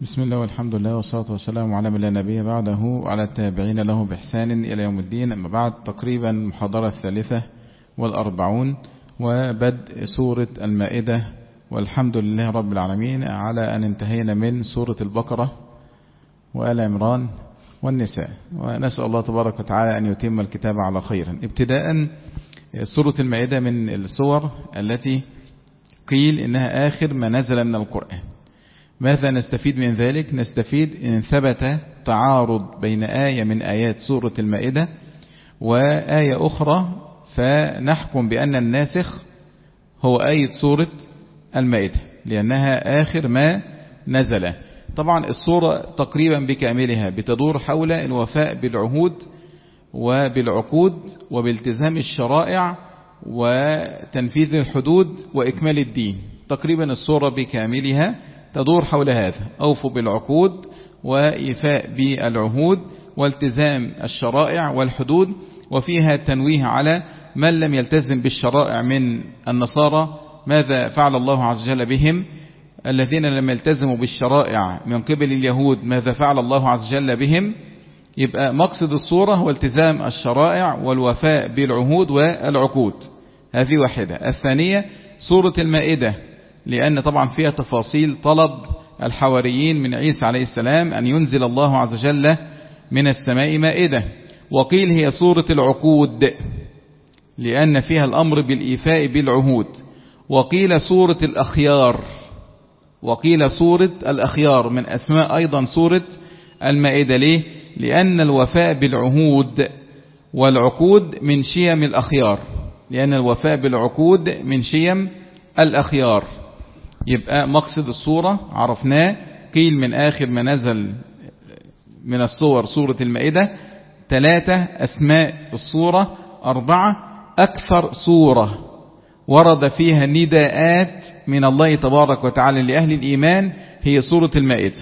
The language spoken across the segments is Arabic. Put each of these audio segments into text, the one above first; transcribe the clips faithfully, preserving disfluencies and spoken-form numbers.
بسم الله والحمد لله والصلاة والسلام على من لا نبي بعده وعلى التابعين له بإحسان إلى يوم الدين. أما بعد، تقريبا محاضرة الثالثة والأربعون وبدء سورة المائدة، والحمد لله رب العالمين على أن انتهينا من سورة البقرة وآل عمران والنساء، ونسأل الله تبارك وتعالى أن يتم الكتاب على خير. ابتداء سورة المائدة من السور التي قيل إنها آخر ما نزل من القرآن. ماذا نستفيد من ذلك؟ نستفيد إن ثبت تعارض بين آية من آيات سورة المائدة وآية أخرى، فنحكم بأن الناسخ هو آية سورة المائدة لأنها آخر ما نزل. طبعا السورة تقريبا بكاملها بتدور حول الوفاء بالعهود وبالعقود وبالتزام الشرائع وتنفيذ الحدود وإكمال الدين. تقريبا السورة بكاملها تدور حول هذا: أوفوا بالعقود وإيفاء بالعهود والتزام الشرائع والحدود. وفيها تنويه على من لم يلتزم بالشرائع من النصارى، ماذا فعل الله عز وجل بهم. الذين لم يلتزموا بالشرائع من قبل اليهود، ماذا فعل الله عز وجل بهم. يبقى مقصد السورة هو التزام الشرائع والوفاء بالعهود والعقود. هذه واحدة. الثانية سورة المائدة، لأن طبعا فيها تفاصيل طلب الحواريين من عيسى عليه السلام أن ينزل الله عز وجل من السماء مائدة. وقيل هي سورة العقود لأن فيها الأمر بالإيفاء بالعهود. وقيل سورة الأخيار، وقيل سورة الأخيار من أسماء أيضا سورة المائدة. ليه؟ لأن الوفاء بالعهود والعقود من شيم الأخيار، لأن الوفاء بالعقود من شيم الأخيار. يبقى مقصد السورة عرفناه. قيل من آخر ما نزل من السور سورة المائدة. ثلاثة أسماء السورة. أربعة أكثر سورة ورد فيها نداءات من الله تبارك وتعالى لأهل الإيمان هي سورة المائدة.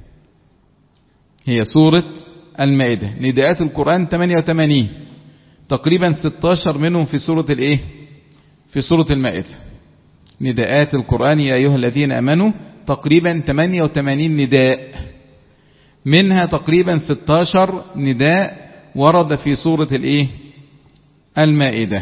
هي سورة المائدة. نداءات القرآن ثمانية وثمانين، تقريبا ستة عشر منهم في سورة الإيه؟ في سورة المائدة. نداءات القرآن يا أيها الذين آمنوا تقريبا ثمانية وثمانين نداء، منها تقريبا ستة عشر نداء ورد في سورة الإيه؟ المائدة.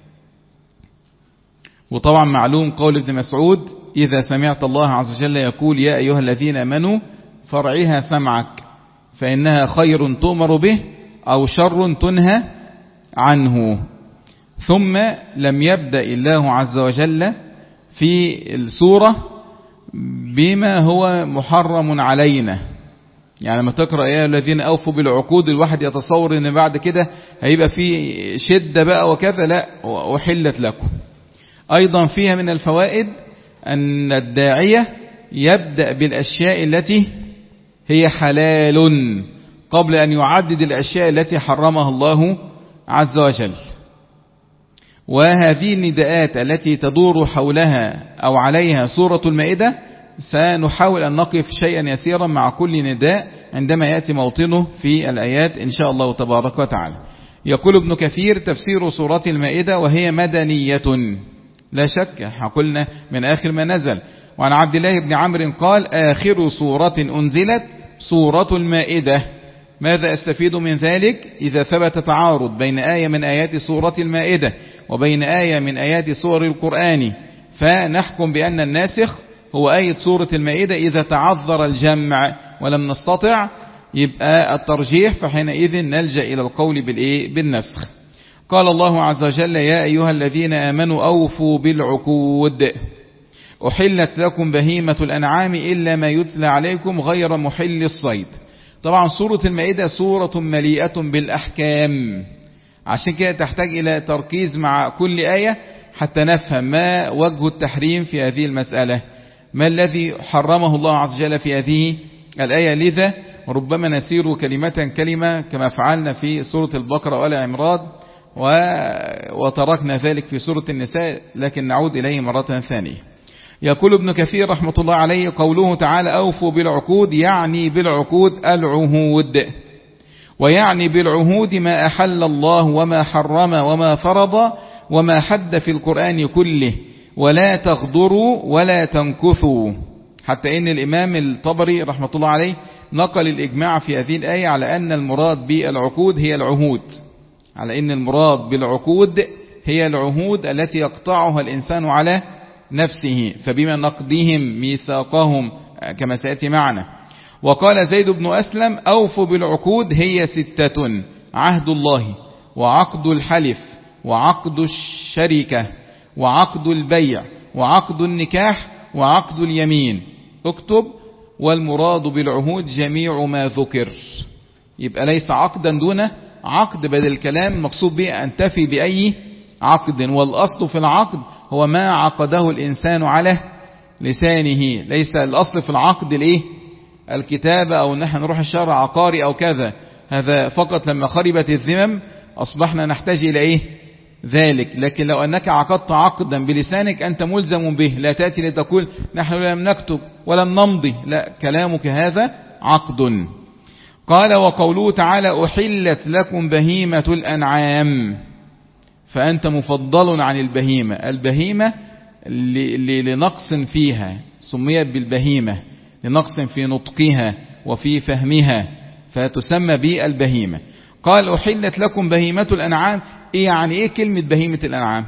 وطبعا معلوم قول ابن مسعود: إذا سمعت الله عز وجل يقول يا أيها الذين آمنوا فارعها سمعك فإنها خير تؤمر به أو شر تنهى عنه. ثم لم يبدأ الله عز وجل في السورة بما هو محرم علينا. يعني لما تقرأ يا الذين أوفوا بالعقود الواحد يتصور ان بعد كده هيبقى في شدة بقى وكذا، لا، وحلت لكم. أيضا فيها من الفوائد أن الداعية يبدأ بالأشياء التي هي حلال قبل أن يعدد الأشياء التي حرمها الله عز وجل. وهذه النداءات التي تدور حولها أو عليها سورة المائدة سنحاول أن نقف شيئا يسيرا مع كل نداء عندما يأتي موطنه في الآيات إن شاء الله تبارك وتعالى. يقول ابن كثير: تفسير سورة المائدة وهي مدنية لا شك، قلنا من آخر ما نزل. وعن عبد الله بن عمرو قال: آخر سورة أنزلت سورة المائدة. ماذا أستفيد من ذلك؟ إذا ثبت تعارض بين آية من آيات سورة المائدة وبين آية من آيات سور القرآن، فنحكم بأن الناسخ هو آية سورة المائدة. إذا تعذر الجمع ولم نستطع يبقى الترجيح، فحينئذ نلجأ إلى القول بالإيه؟ بالنسخ. قال الله عز وجل: يا أيها الذين آمنوا أوفوا بالعقود أحلت لكم بهيمة الأنعام إلا ما يتلى عليكم غير محل الصيد. طبعا سورة المائدة سورة مليئة بالأحكام، عشان كده تحتاج إلى تركيز مع كل آية حتى نفهم ما وجه التحريم في هذه المسألة، ما الذي حرمه الله عز وجل في هذه الآية. لذا ربما نسير كلمة كلمة كما فعلنا في سورة البقرة وآل عمران وتركنا ذلك في سورة النساء، لكن نعود إليه مرة ثانية. يقول ابن كثير رحمة الله عليه: قوله تعالى أوفوا بالعقود يعني بالعقود العهود، ويعني بالعهود ما أحل الله وما حرم وما فرض وما حد في القرآن كله، ولا تغدروا ولا تنكثوا. حتى إن الإمام الطبري رحمة الله عليه نقل الإجماع في هذه الآية على أن المراد بالعقود هي العهود، على أن المراد بالعقود هي العهود التي يقطعها الإنسان على نفسه، فبما نقضهم ميثاقهم كما سيأتي معنا. وقال زيد بن أسلم أوفوا بالعقود هي ستة: عهد الله، وعقد الحلف، وعقد الشركة، وعقد البيع، وعقد النكاح، وعقد اليمين. اكتب: والمراد بالعهود جميع ما ذكر. يبقى ليس عقدا دون عقد، بل الكلام مقصود به أن تفي بأي عقد، والأصل في العقد هو ما عقده الإنسان على لسانه، ليس الأصل في العقد الايه الكتابة أو نحن نروح الشارع عقاري أو كذا، هذا فقط لما خربت الذمم أصبحنا نحتاج إلى إيه ذلك. لكن لو أنك عقدت عقدا بلسانك أنت ملزم به، لا تأتي لتقول نحن لم نكتب ولم نمضي، لا، كلامك هذا عقد. قال: وقوله تعالى: أحلت لكم بهيمة الأنعام، فأنت مفضل عن البهيمة. البهيمة لنقص فيها سميت بالبهيمة، لنقص في نطقها وفي فهمها، فتسمى بالبهيمة. قال: أحلت لكم بهيمة الأنعام. إيه يعني إيه كلمة بهيمة الأنعام؟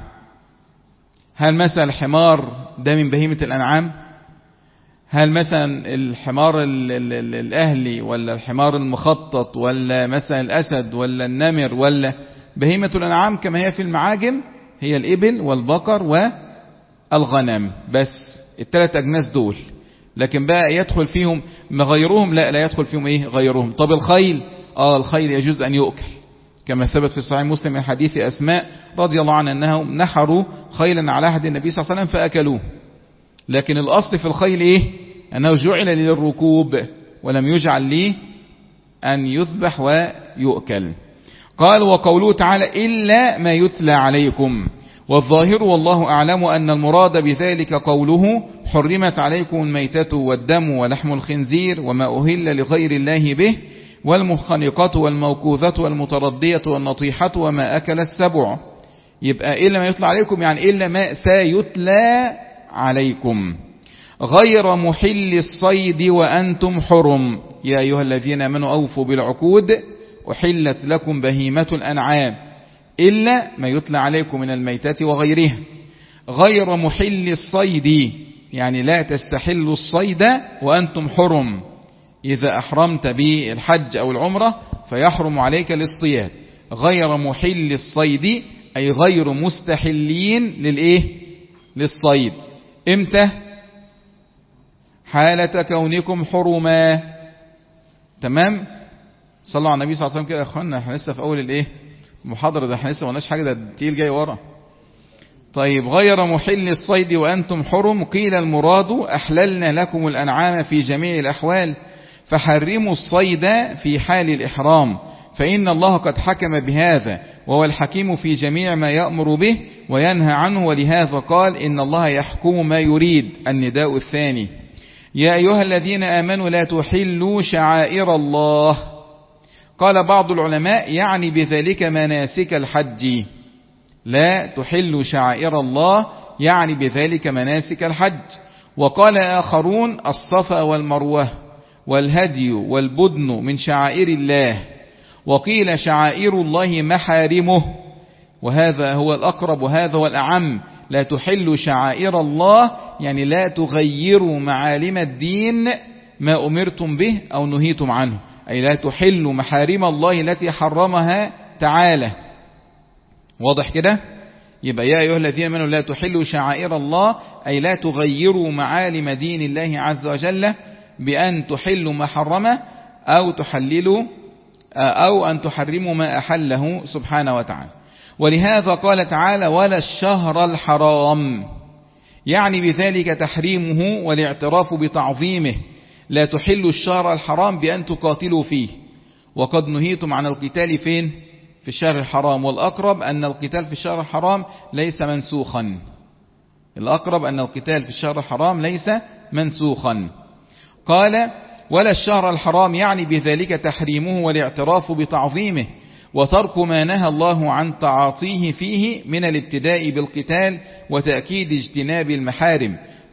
هل مثلا الحمار ده من بهيمة الأنعام؟ هل مثلا الحمار ال ال ال الأهلي ولا الحمار المخطط ولا مثلا الأسد ولا النمر؟ ولا بهيمة الأنعام كما هي في المعاجم هي الإبل والبقر والغنم، بس الثلاث أجناس دول. لكن بقى يدخل فيهم غيرهم؟ لا، لا يدخل فيهم إيه غيرهم. طب الخيل؟ آه الخيل يجوز أن يؤكل، كما ثبت في صحيح مسلم من حديث أسماء رضي الله عنها أنهم نحروا خيلا على عهد النبي صلى الله عليه وسلم فأكلوه. لكن الأصل في الخيل إيه؟ أنه جعل للركوب ولم يجعل لي أن يذبح ويؤكل. قال: وقوله تعالى: إلا ما يتلى عليكم. والظاهر والله أعلم أن المراد بذلك قوله: حرمت عليكم الميتة والدم ولحم الخنزير وما أهل لغير الله به والمخنقة والموكوذة والمتردية والنطيحة وما أكل السبع. يبقى إلا ما يتلى عليكم يعني إلا ما سيتلى عليكم، غير محل الصيد وأنتم حرم. يا أيها الذين آمنوا أوفوا بالعقود أحلت لكم بهيمة الأنعام إلا ما يتلى عليكم من الميتة وغيرها. غير محل الصيد يعني لا تستحل الصيد وأنتم حرم. إذا أحرمت بالحج أو العمرة فيحرم عليك الاصطياد. غير محل الصيد أي غير مستحلين للإيه للصيد. إمتى؟ حالة كونكم حرما. تمام. صلوا على النبي صلى الله عليه وسلم كده يا اخوانا، احنا لسه في اول الايه المحاضره، ده احنا لسه ما قلناش حاجه، ده التقيل جاي ورا. طيب: غير محل الصيد وانتم حرم. قيل المراد احللنا لكم الانعام في جميع الاحوال، فحرموا الصيد في حال الاحرام، فان الله قد حكم بهذا وهو الحكيم في جميع ما يأمر به وينهى عنه، ولهذا قال: إن الله يحكم ما يريد. النداء الثاني: يا أيها الذين آمنوا لا تحلوا شعائر الله. قال بعض العلماء يعني بذلك مناسك الحج. لا تحلوا شعائر الله يعني بذلك مناسك الحج. وقال آخرون: الصفا والمروة والهدي والبدن من شعائر الله. وقيل شعائر الله محارمه، وهذا هو الأقرب وهذا هو الأعم. لا تحلوا شعائر الله يعني لا تغيروا معالم الدين ما أمرتم به أو نهيتم عنه، أي لا تحلوا محارم الله التي حرمها تعالى. واضح كده؟ يبقى يا أيها الذين آمنوا لا تحلوا شعائر الله أي لا تغيروا معالم دين الله عز وجل بأن تحلوا ما حرمه أو تحللوا أو أن تحرموا ما أحله سبحانه وتعالى. ولهذا قال تعالى: ولا الشهر الحرام، يعني بذلك تحريمه والاعتراف بتعظيمه. لا تحلوا الشهر الحرام بأن تقاتلوا فيه، وقد نهيتم عن القتال فين؟ في الشهر الحرام. والأقرب أن القتال في الشهر الحرام ليس منسوخا. الأقرب أن القتال في الشهر الحرام ليس منسوخا. قال: ولا الشهر الحرام، يعني بذلك تحريمه والاعتراف بتعظيمه وترك ما نهى الله عن تعاطيه فيه من الابتداء بالقتال وتأكيد اجتناب المحارم.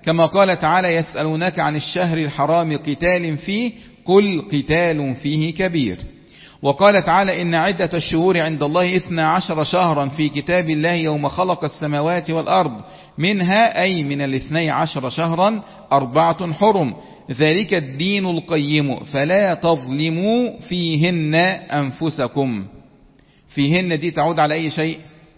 كما قال تعالى يسألونك عن الشهر الحرام قتال فيه قل قتال فيه كبير. وقال تعالى إن عدة الشهور عند الله اثنا عشر شهرا في كتاب الله يوم خلق السماوات والأرض منها أي من الاثني عشر شهرا أربعة حرم ذلك الدين القيم فلا تظلموا فيهن أنفسكم. فيهن دي تعود على أي شيء؟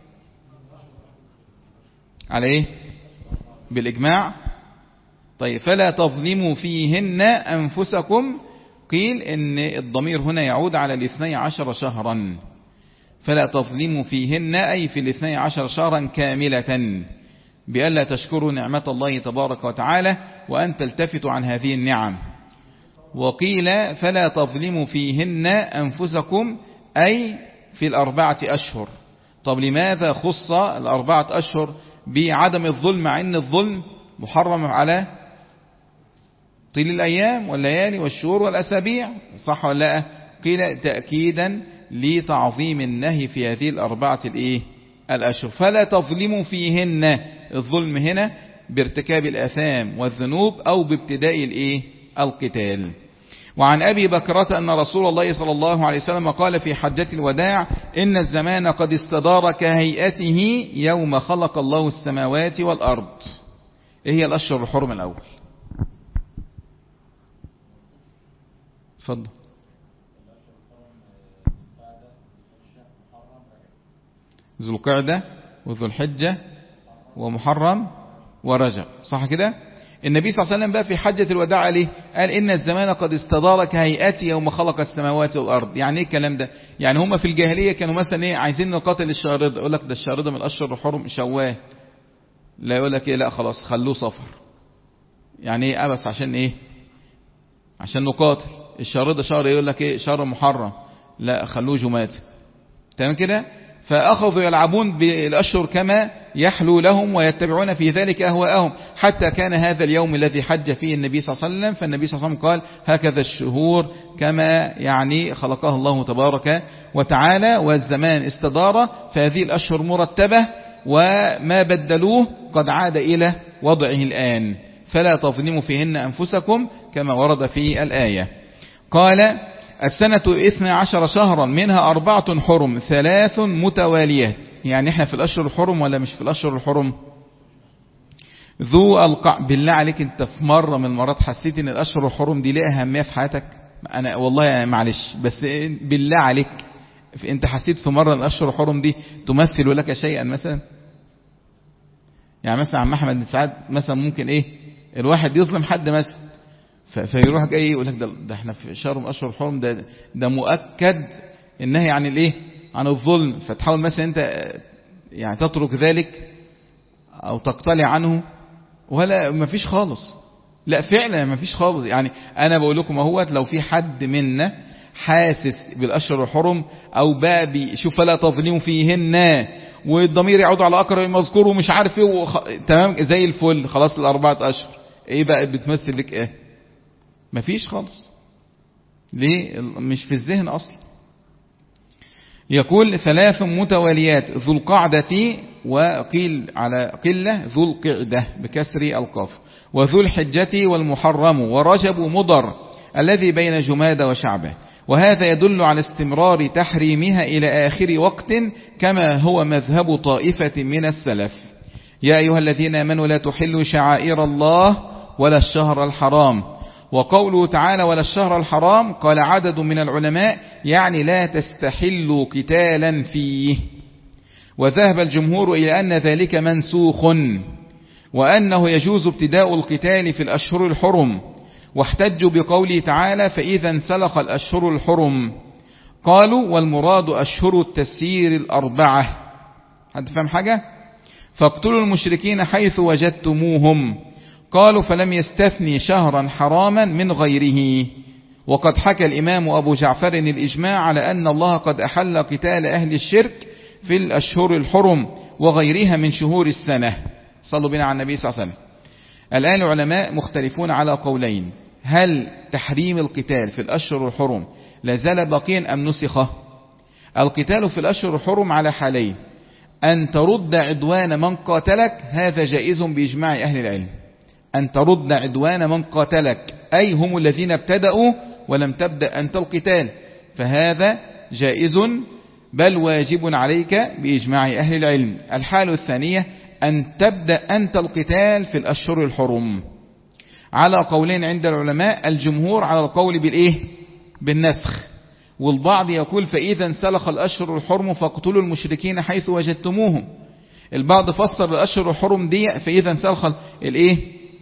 على إيه؟ بالإجماع. طيب فلا تظلموا فيهن أنفسكم، قيل إن الضمير هنا يعود على الاثني عشر شهرا، فلا تظلموا فيهن أي في الاثني عشر شهرا كاملة، بألا تشكروا نعمة الله تبارك وتعالى وأن تلتفتوا عن هذه النعم. وقيل فلا تظلموا فيهن أنفسكم أي في الأربعة أشهر. طب لماذا خص الأربعة أشهر بعدم الظلم مع أن الظلم محرم على طيل الأيام والليالي والشهور والأسابيع؟ صح ولا لا؟ قيل تأكيدا لتعظيم النهي في هذه الأربعة الإيه؟ الأشهر. فلا تظلموا فيهن، الظلم هنا بارتكاب الآثام والذنوب أو بابتداء الإيه؟ القتال. وعن أبي بكرة أن رسول الله صلى الله عليه وسلم قال في حجة الوداع إن الزمان قد استدار كهيئته يوم خلق الله السماوات والأرض. إيه هي الأشهر الحرم الأول؟ اتفضل. ذو القعدة وذو الحجة ومحرم ورجب، صح كده؟ النبي صلى الله عليه وسلم بقى في حجة الوداع عليه قال إن الزمان قد استدار كهيئته يوم خلق السماوات والأرض. يعني ايه الكلام ده؟ يعني هم في الجاهلية كانوا مثلا ايه عايزين نقاتل الشارده، يقول لك ده الشارده من الأشهر الحرم شوال، لا يقول لك ايه لا خلاص خلوه صفر. يعني ايه أبس عشان ايه؟ عشان نقاتل. الشارده شهر يقول لك ايه شهر محرم، لا خلوه جماد. تمام كده؟ فأخذوا يلعبون بالأشهر كما يحلو لهم ويتبعون في ذلك أهواءهم، حتى كان هذا اليوم الذي حج فيه النبي صلى الله عليه وسلم، فالنبي صلى الله عليه وسلم قال هكذا الشهور كما يعني خلقها الله تبارك وتعالى، والزمان استدار، فهذه الأشهر مرتبة وما بدلوه قد عاد إلى وضعه الآن. فلا تظلموا فيهن أنفسكم كما ورد في الآية. قال السنة اثنى عشر شهرا منها أربعة حرم ثلاث متواليات. يعني احنا في الأشهر الحرم ولا مش في الأشهر الحرم؟ ذو القع بالله عليك انت في مرة من المرات حسيت ان الأشهر الحرم دي ليها أهمية في حياتك؟ أنا والله معلش بس بالله عليك انت حسيت في مرة ان الأشهر الحرم دي تمثل لك شيئا مثلا؟ يعني مثلا عم أحمد بن سعد مثلا ممكن ايه الواحد يظلم حد مثلا فيروح جاي يقول لك ده, ده احنا في شهر من اشهر الحرم، ده ده مؤكد النهي عن الايه عن الظلم، فتحاول مثلا انت يعني تترك ذلك او تقتلع عنه، ولا ما فيش خالص. لا فعلا ما فيش خالص. يعني انا بقول لكم اهوت لو في حد منا حاسس بالاشهر الحرم او بقى بيشوف فلا تظلموا فيهن والضمير يعود على اقرب المذكور ومش عارف ايه وخ... تمام زي الفل خلاص الاربعه اشهر ايه بقى بتمثل لك ايه؟ مفيش خالص. ليه؟ مش في الذهن أصلا. يقول ثلاث متواليات ذو القعدة، وقيل على قلة ذو القعدة بكسر القاف، وذو الحجة والمحرم ورجب مضر الذي بين جماد وشعبه، وهذا يدل على استمرار تحريمها إلى آخر وقت كما هو مذهب طائفة من السلف. يا أيها الذين آمنوا لا تحلوا شعائر الله ولا الشهر الحرام. وقوله تعالى ولا الشهر الحرام قال عدد من العلماء يعني لا تستحلوا قتالا فيه. وذهب الجمهور إلى أن ذلك منسوخ وأنه يجوز ابتداء القتال في الأشهر الحرم، واحتجوا بقوله تعالى فإذا انسلخ الأشهر الحرم. قالوا والمراد أشهر التسيير الأربعة. حد فهم حاجة؟ فاقتلوا المشركين حيث وجدتموهم. قالوا فلم يستثني شهرا حراما من غيره. وقد حكى الإمام أبو جعفر الإجماع على أن الله قد أحل قتال أهل الشرك في الأشهر الحرم وغيرها من شهور السنة. صلوا بنا على النبي صلى الله عليه وسلم. الآن العلماء مختلفون على قولين: هل تحريم القتال في الأشهر الحرم لازال باقيا أم نسخه؟ القتال في الأشهر الحرم على حالين: أن ترد عدوان من قاتلك، هذا جائز بإجماع أهل العلم، أن ترد عدوان من قاتلك، أي هم الذين ابتدأوا ولم تبدأ أنت القتال، فهذا جائز بل واجب عليك بإجماع أهل العلم. الحالة الثانية أن تبدأ أنت القتال في الأشهر الحرم، على قولين عند العلماء، الجمهور على القول بالإيه؟ بالنسخ، والبعض يقول فإذا انسلخ الأشهر الحرم فاقتلوا المشركين حيث وجدتموهم. البعض فسر الأشهر الحرم دي فإذا انسلخ الإيه؟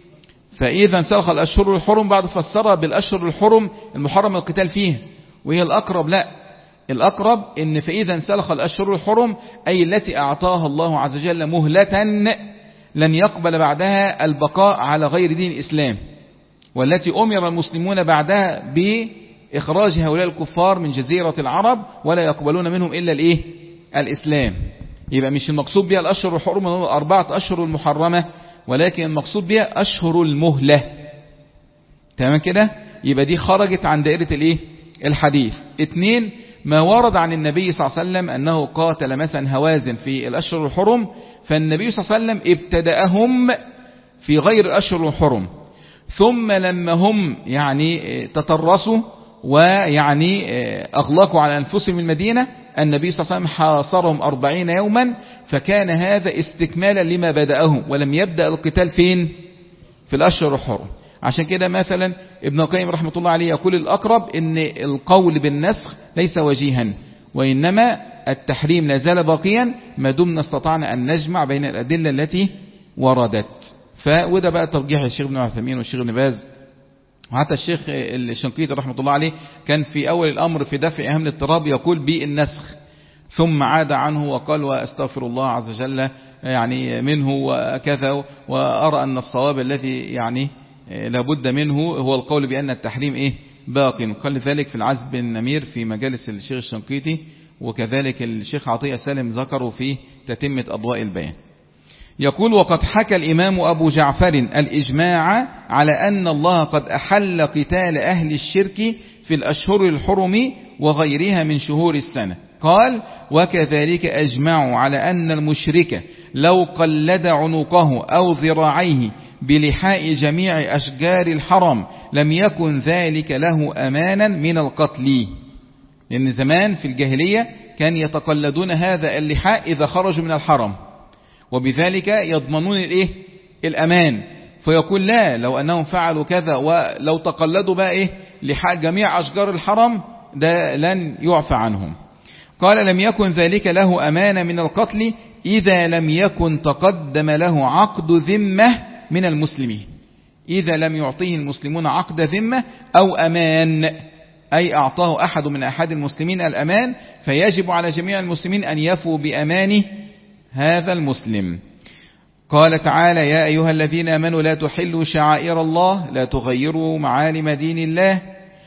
فإذا انسلخ الأشهر الحرم، بعض فسرها بالأشهر الحرم المحرم القتال فيها، وهي الأقرب لا، الأقرب إن فإذا انسلخ الأشهر الحرم أي التي أعطاها الله عز وجل مهلة لن يقبل بعدها البقاء على غير دين الإسلام، والتي أمر المسلمون بعدها بإخراج هؤلاء الكفار من جزيرة العرب ولا يقبلون منهم إلا الإيه؟ الإسلام. يبقى مش المقصود بها الأشهر الحرم أربعة أشهر المحرمة، ولكن المقصود بها أشهر المهلة. تمام كده؟ يبقى دي خرجت عن دائرة الإيه؟ الحديث. اثنين، ما ورد عن النبي صلى الله عليه وسلم أنه قاتل مثلا هوازن في الأشهر الحرم، فالنبي صلى الله عليه وسلم ابتدأهم في غير الأشهر الحرم، ثم لما هم يعني تترسوا ويعني أغلقوا على أنفسهم المدينة، النبي صلى الله عليه وسلم حاصرهم أربعين يوما، فكان هذا استكمالا لما بدأه، ولم يبدأ القتال فين؟ في الأشهر الحرم. عشان كده مثلا ابن القيم رحمة الله عليه يقول الأقرب إن القول بالنسخ ليس وجيها، وإنما التحريم لا زال باقيا ما دمنا استطعنا أن نجمع بين الأدلة التي وردت. فوده بقى ترجيح الشيخ ابن عثيمين والشيخ ابن باز، وحتى الشيخ الشنقيطي رحمة الله عليه كان في أول الأمر في دفع أهم الاضطراب يقول بالنسخ، ثم عاد عنه وقال واستغفر الله عز وجل يعني منه وكذا، وأرى أن الصواب الذي يعني لابد منه هو القول بأن التحريم إيه؟ باق. قال ذلك في العزب بن نمير في مجالس الشيخ الشنقيطي، وكذلك الشيخ عطية سالم ذكروا في تتمة أضواء البيان. يقول وقد حكى الإمام أبو جعفر الإجماع على أن الله قد أحل قتال أهل الشرك في الأشهر الحرم وغيرها من شهور السنة. قال وكذلك أجمعوا على أن المشرك لو قلد عنقه أو ذراعيه بلحاء جميع أشجار الحرم لم يكن ذلك له أمانا من القتل، لأن زمان في الجاهلية كان يتقلدون هذا اللحاء إذا خرجوا من الحرم، وبذلك يضمنون الإيه؟ الأمان. فيقول لا، لو أنهم فعلوا كذا ولو تقلدوا بقى إيه؟ لحاء جميع أشجار الحرم ده لن يعفى عنهم. قال لم يكن ذلك له أمان من القتل إذا لم يكن تقدم له عقد ذمة من المسلمين، إذا لم يعطيه المسلمون عقد ذمة أو أمان، أي أعطاه أحد من أحد المسلمين الأمان، فيجب على جميع المسلمين أن يفوا بأمان هذا المسلم. قال تعالى يا أيها الذين آمنوا لا تحلوا شعائر الله، لا تغيروا معالم دين الله،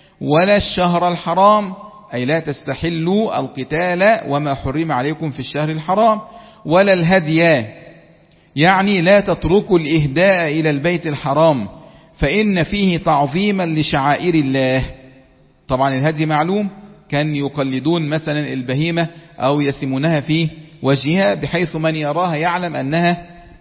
ولا الشهر الحرام، أي لا تستحلوا القتال وما حرم عليكم في الشهر الحرام، ولا الهدي، يعني لا تتركوا الإهداء إلى البيت الحرام فإن فيه تعظيما لشعائر الله. طبعا الهدي معلوم، كان يقلدون مثلا البهيمة أو يسمونها في وجهها بحيث من يراها يعلم أنها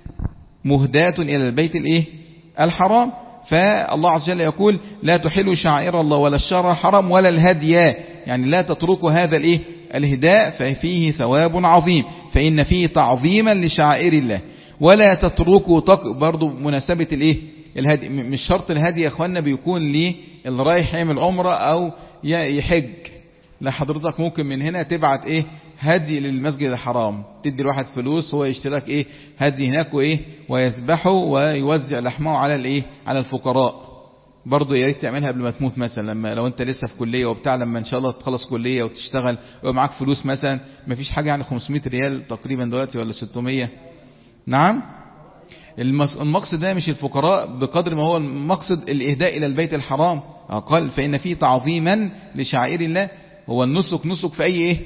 مهداة إلى البيت الإيه؟ الحرام. فالله عز وجل يقول لا تحلوا شعائر الله ولا الشهر الحرام ولا الهدي، يعني لا تتركوا هذا الإيه؟ الهداء، ففيه ثواب عظيم، فإن فيه تعظيما لشعائر الله. ولا تتركوا تق... برضو مناسبة الإيه؟ الهدي، مش شرط الهدي يا أخوانا بيكون ليه اللي رايح يعمل عمرة أو يحج، لا حضرتك ممكن من هنا تبعت إيه؟ هدي للمسجد الحرام، تدي الواحد فلوس هو يشترك إيه؟ هدي هناك وإيه؟ ويذبحه ويوزع لحمه على الإيه؟ على الفقراء. برضو يا ريت تعملها قبل ما تموت، مثلا لما لو انت لسه في كليه وبتاع، لما ان شاء الله تخلص كليه وتشتغل ومعاك فلوس مثلا، ما فيش حاجه يعني خمسمائة ريال تقريبا دلوقتي ولا ستمائة. نعم، المقصد ده مش الفقراء بقدر ما هو المقصد الاهداء الى البيت الحرام. قال فان فيه تعظيما لشعائر الله. هو النسك نسك في اي ايه؟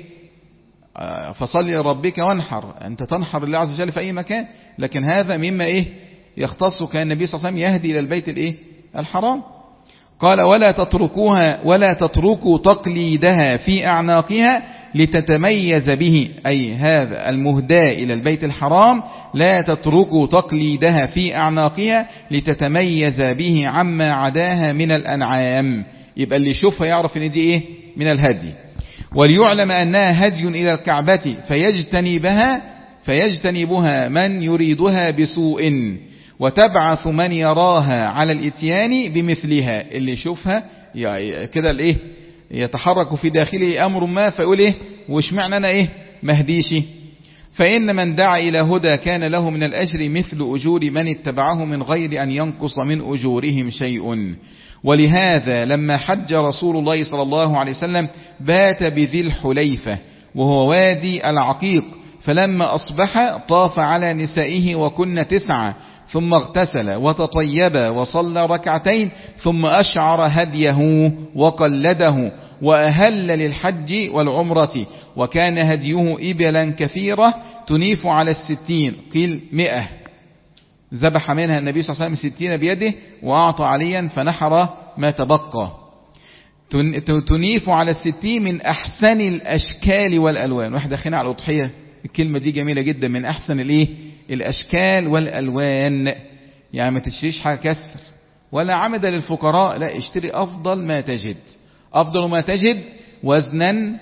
فصلي لربك وانحر، انت تنحر الله عز وجل في اي مكان، لكن هذا مما ايه؟ يختص، كان النبي صلى الله عليه وسلم يهدي الى البيت الايه؟ الحرام. قال ولا تتركوها ولا تتركوا تقليدها في أعناقها، لتتميز به، أي هذا المهداة إلى البيت الحرام لا تتركوا تقليدها في أعناقها لتتميز به عما عداها من الأنعام. يبقى اللي يشوفها يعرف ان دي ايه من الهدي. وليعلم أنها هدي إلى الكعبة فيجتنبها فيجتنبها من يريدها بسوء وتبعث من يراها على الاتيان بمثلها. اللي يشوفها كده الايه يتحرك في داخله أمر ما فيقول ايه وش معنى أنا ايه مهديشي. فإن من دعا إلى هدى كان له من الأجر مثل أجور من اتبعه من غير أن ينقص من أجورهم شيء. ولهذا لما حج رسول الله صلى الله عليه وسلم بات بذي الحليفة وهو وادي العقيق، فلما أصبح طاف على نسائه وكن تسعة، ثم اغتسل وتطيب وصلى ركعتين، ثم أشعر هديه وقلده وأهل للحج والعمرة، وكان هديه إبلا كثيرة تنيف على الستين، قيل مئة، ذبح منها النبي صلى الله عليه وسلم ستين بيده وأعطى عليا فنحر ما تبقى. تنيف على الستين من أحسن الأشكال والألوان. واحد أخينا على الأضحية الكلمة دي جميلة جدا، من أحسن الإيه الأشكال والألوان. يعني ما تشتريش حاجة كسر ولا عمدا للفقراء، لا اشتري أفضل ما تجد، أفضل ما تجد وزنا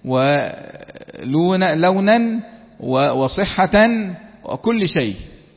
ولونا وصحة وكل شيء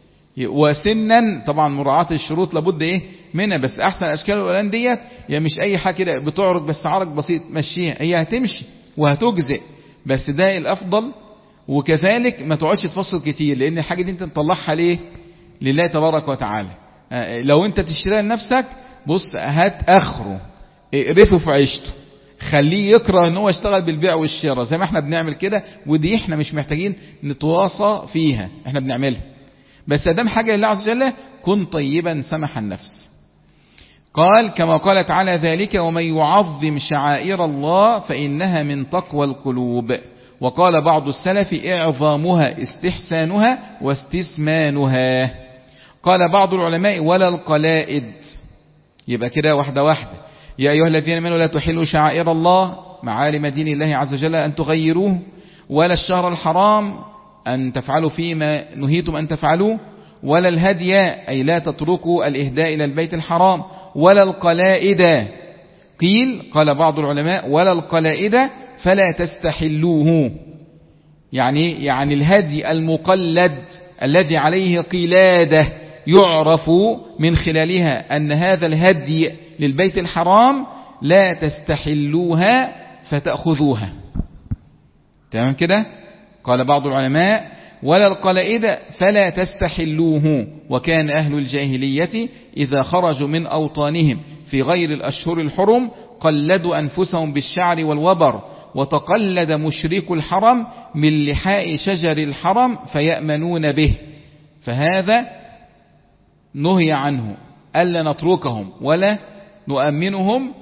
وسنا. طبعا مراعاة الشروط لابد ايه منها، بس احسن الاشكال والالوان ديت يا مش اي حاجه كده بتعرض بس عرض بسيط مشيها، هي هتمشي وهتجزئ، بس ده الافضل. وكذلك ما تقعدش تفصل كتير، لان الحاجه دي انت مطلعها ليه لله تبارك وتعالى. لو انت تشتريها لنفسك بص هات اخره اقرفه في عيشته، خليه يكره ان هو يشتغل بالبيع والشراء زي ما احنا بنعمل كده، ودي احنا مش محتاجين نتواصى فيها، احنا بنعملها. بس ادام حاجه لله عز وجل كن طيبا سمح النفس. قال كما قال تعالى ذلك ومن يعظم شعائر الله فإنها من تقوى القلوب. وقال بعض السلف إعظامها استحسانها واستسمانها. قال بعض العلماء ولا القلائد. يبقى كده واحدة واحدة. يا أيها الذين آمنوا لا تحلوا شعائر الله معالم دين الله عز وجل أن تغيروه، ولا الشهر الحرام أن تفعلوا فيما نهيتم أن تفعلوه، ولا الهدي أي لا تتركوا الإهداء إلى البيت الحرام، ولا القلائد. قيل قال بعض العلماء ولا القلائد فلا تستحلوه، يعني يعني الهدي المقلد الذي عليه قلادة يعرف من خلالها أن هذا الهدي للبيت الحرام لا تستحلوها فتأخذوها. تمام كده؟ قال بعض العلماء ولا القلائد فلا تستحلوه. وكان أهل الجاهلية إذا خرجوا من أوطانهم في غير الأشهر الحرم قلدوا أنفسهم بالشعر والوبر، وتقلد مشرك الحرم من لحاء شجر الحرم فيأمنون به، فهذا نهي عنه ألا نتركهم ولا نؤمنهم.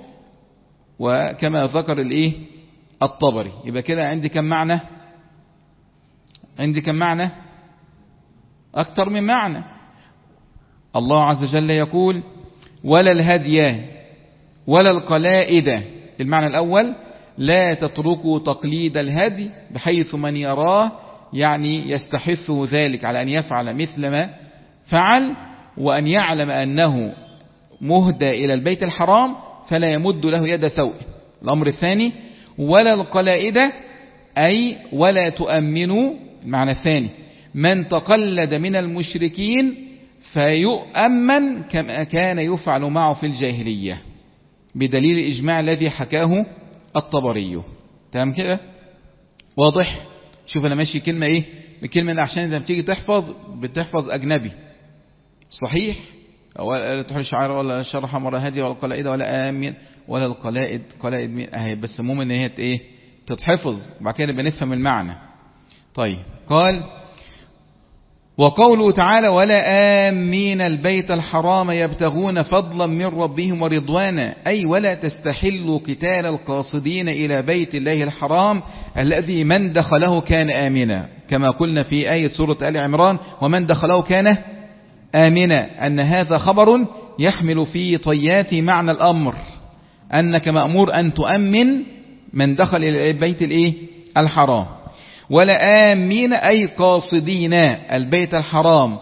وكما ذكر الإيه الطبري. يبقى كده عندي كم معنى؟ عندي كم معنى؟ أكثر من معنى. الله عز وجل يقول ولا الهدي ولا القلائد. المعنى الأول لا تتركوا تقليد الهدي بحيث من يراه يعني يستحثه ذلك على أن يفعل مثل ما فعل، وأن يعلم أنه مهدى إلى البيت الحرام فلا يمد له يد سوء. الأمر الثاني ولا القلائد أي ولا تؤمنوا. المعنى الثاني من تقلد من المشركين فيؤمن كما كان يفعل معه في الجاهلية، بدليل الإجماع الذي حكاه الطبري. تمام كده؟ واضح؟ شوف أنا ماشي كلمة إيه الكلمة اللي عشان إذا بتيجي تحفظ بتحفظ أجنبي صحيح، ولا تحل شعار ولا شرح مرة هدي ولا قلائد ولا آمين ولا القلائد. قلائد مين أهي، بس المهم إن هي إيه تتحفظ بعد كده بنفهم المعنى. طيب قال وقوله تعالى ولا آمين البيت الحرام يبتغون فضلا من ربهم ورضوانا، أي ولا تستحلوا قتال القاصدين إلى بيت الله الحرام الذي من دخله كان آمنا، كما قلنا في آية سورة آل عمران ومن دخله كان آمنا، أن هذا خبر يحمل في طيات معنى الأمر أنك مأمور أن تؤمن من دخل إلى البيت الإيه الحرام. ولا آمين أي قاصدين البيت الحرام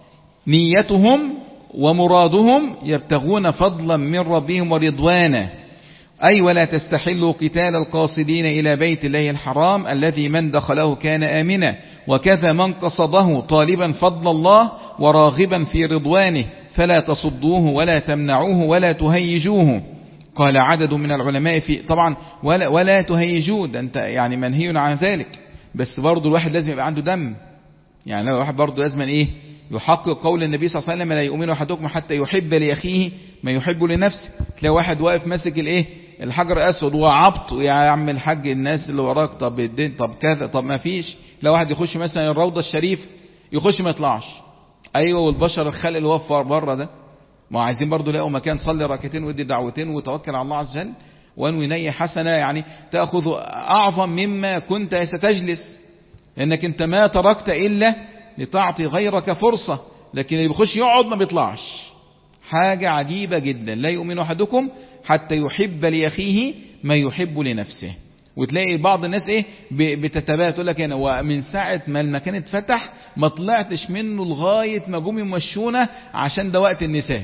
نيتهم ومرادهم يبتغون فضلا من ربهم ورضوانا، أي ولا تستحلوا قتال القاصدين إلى بيت الله الحرام الذي من دخله كان آمنا، وكذا من قصده طالبا فضل الله وراغبا في رضوانه فلا تصدوه ولا تمنعوه ولا تهيجوه. قال عدد من العلماء في طبعا ولا, ولا تهيجوه، ده انت يعني منهي عن ذلك، بس برضو الواحد لازم يبقى عنده دم، يعني لو الواحد برضو لازم ايه يحقق قول النبي صلى الله عليه وسلم لا يؤمن أحدكم حتى يحب لأخيه ما يحب لنفسه. تلاقي واحد واقف ماسك الايه الحجر اسود وعبط، يا عم الحاج الناس اللي وراك طب الدين طب كذا طب ما فيش. لو واحد يخش مثلا الروضة الشريف يخش ما يطلعش، ايوه والبشر الخلق اللي هو بره ده، ما عايزين برضو يلاقوا مكان صلي ركعتين ودي دعوتين وتوكل على الله عز وجل وانوي نية حسنة، يعني تأخذ أعظم مما كنت ستجلس، لأنك أنت ما تركت إلا لتعطي غيرك فرصة، لكن اللي بيخش يقعد ما بيطلعش. حاجة عجيبة جدا، لا يؤمن أحدكم حتى يحب لأخيه ما يحب لنفسه. وتلاقي بعض الناس ايه بتتبات تقول لك انا ومن ساعة ما المكان اتفتح ما طلعتش منه لغاية ما جم يمشونا عشان ده وقت النساء.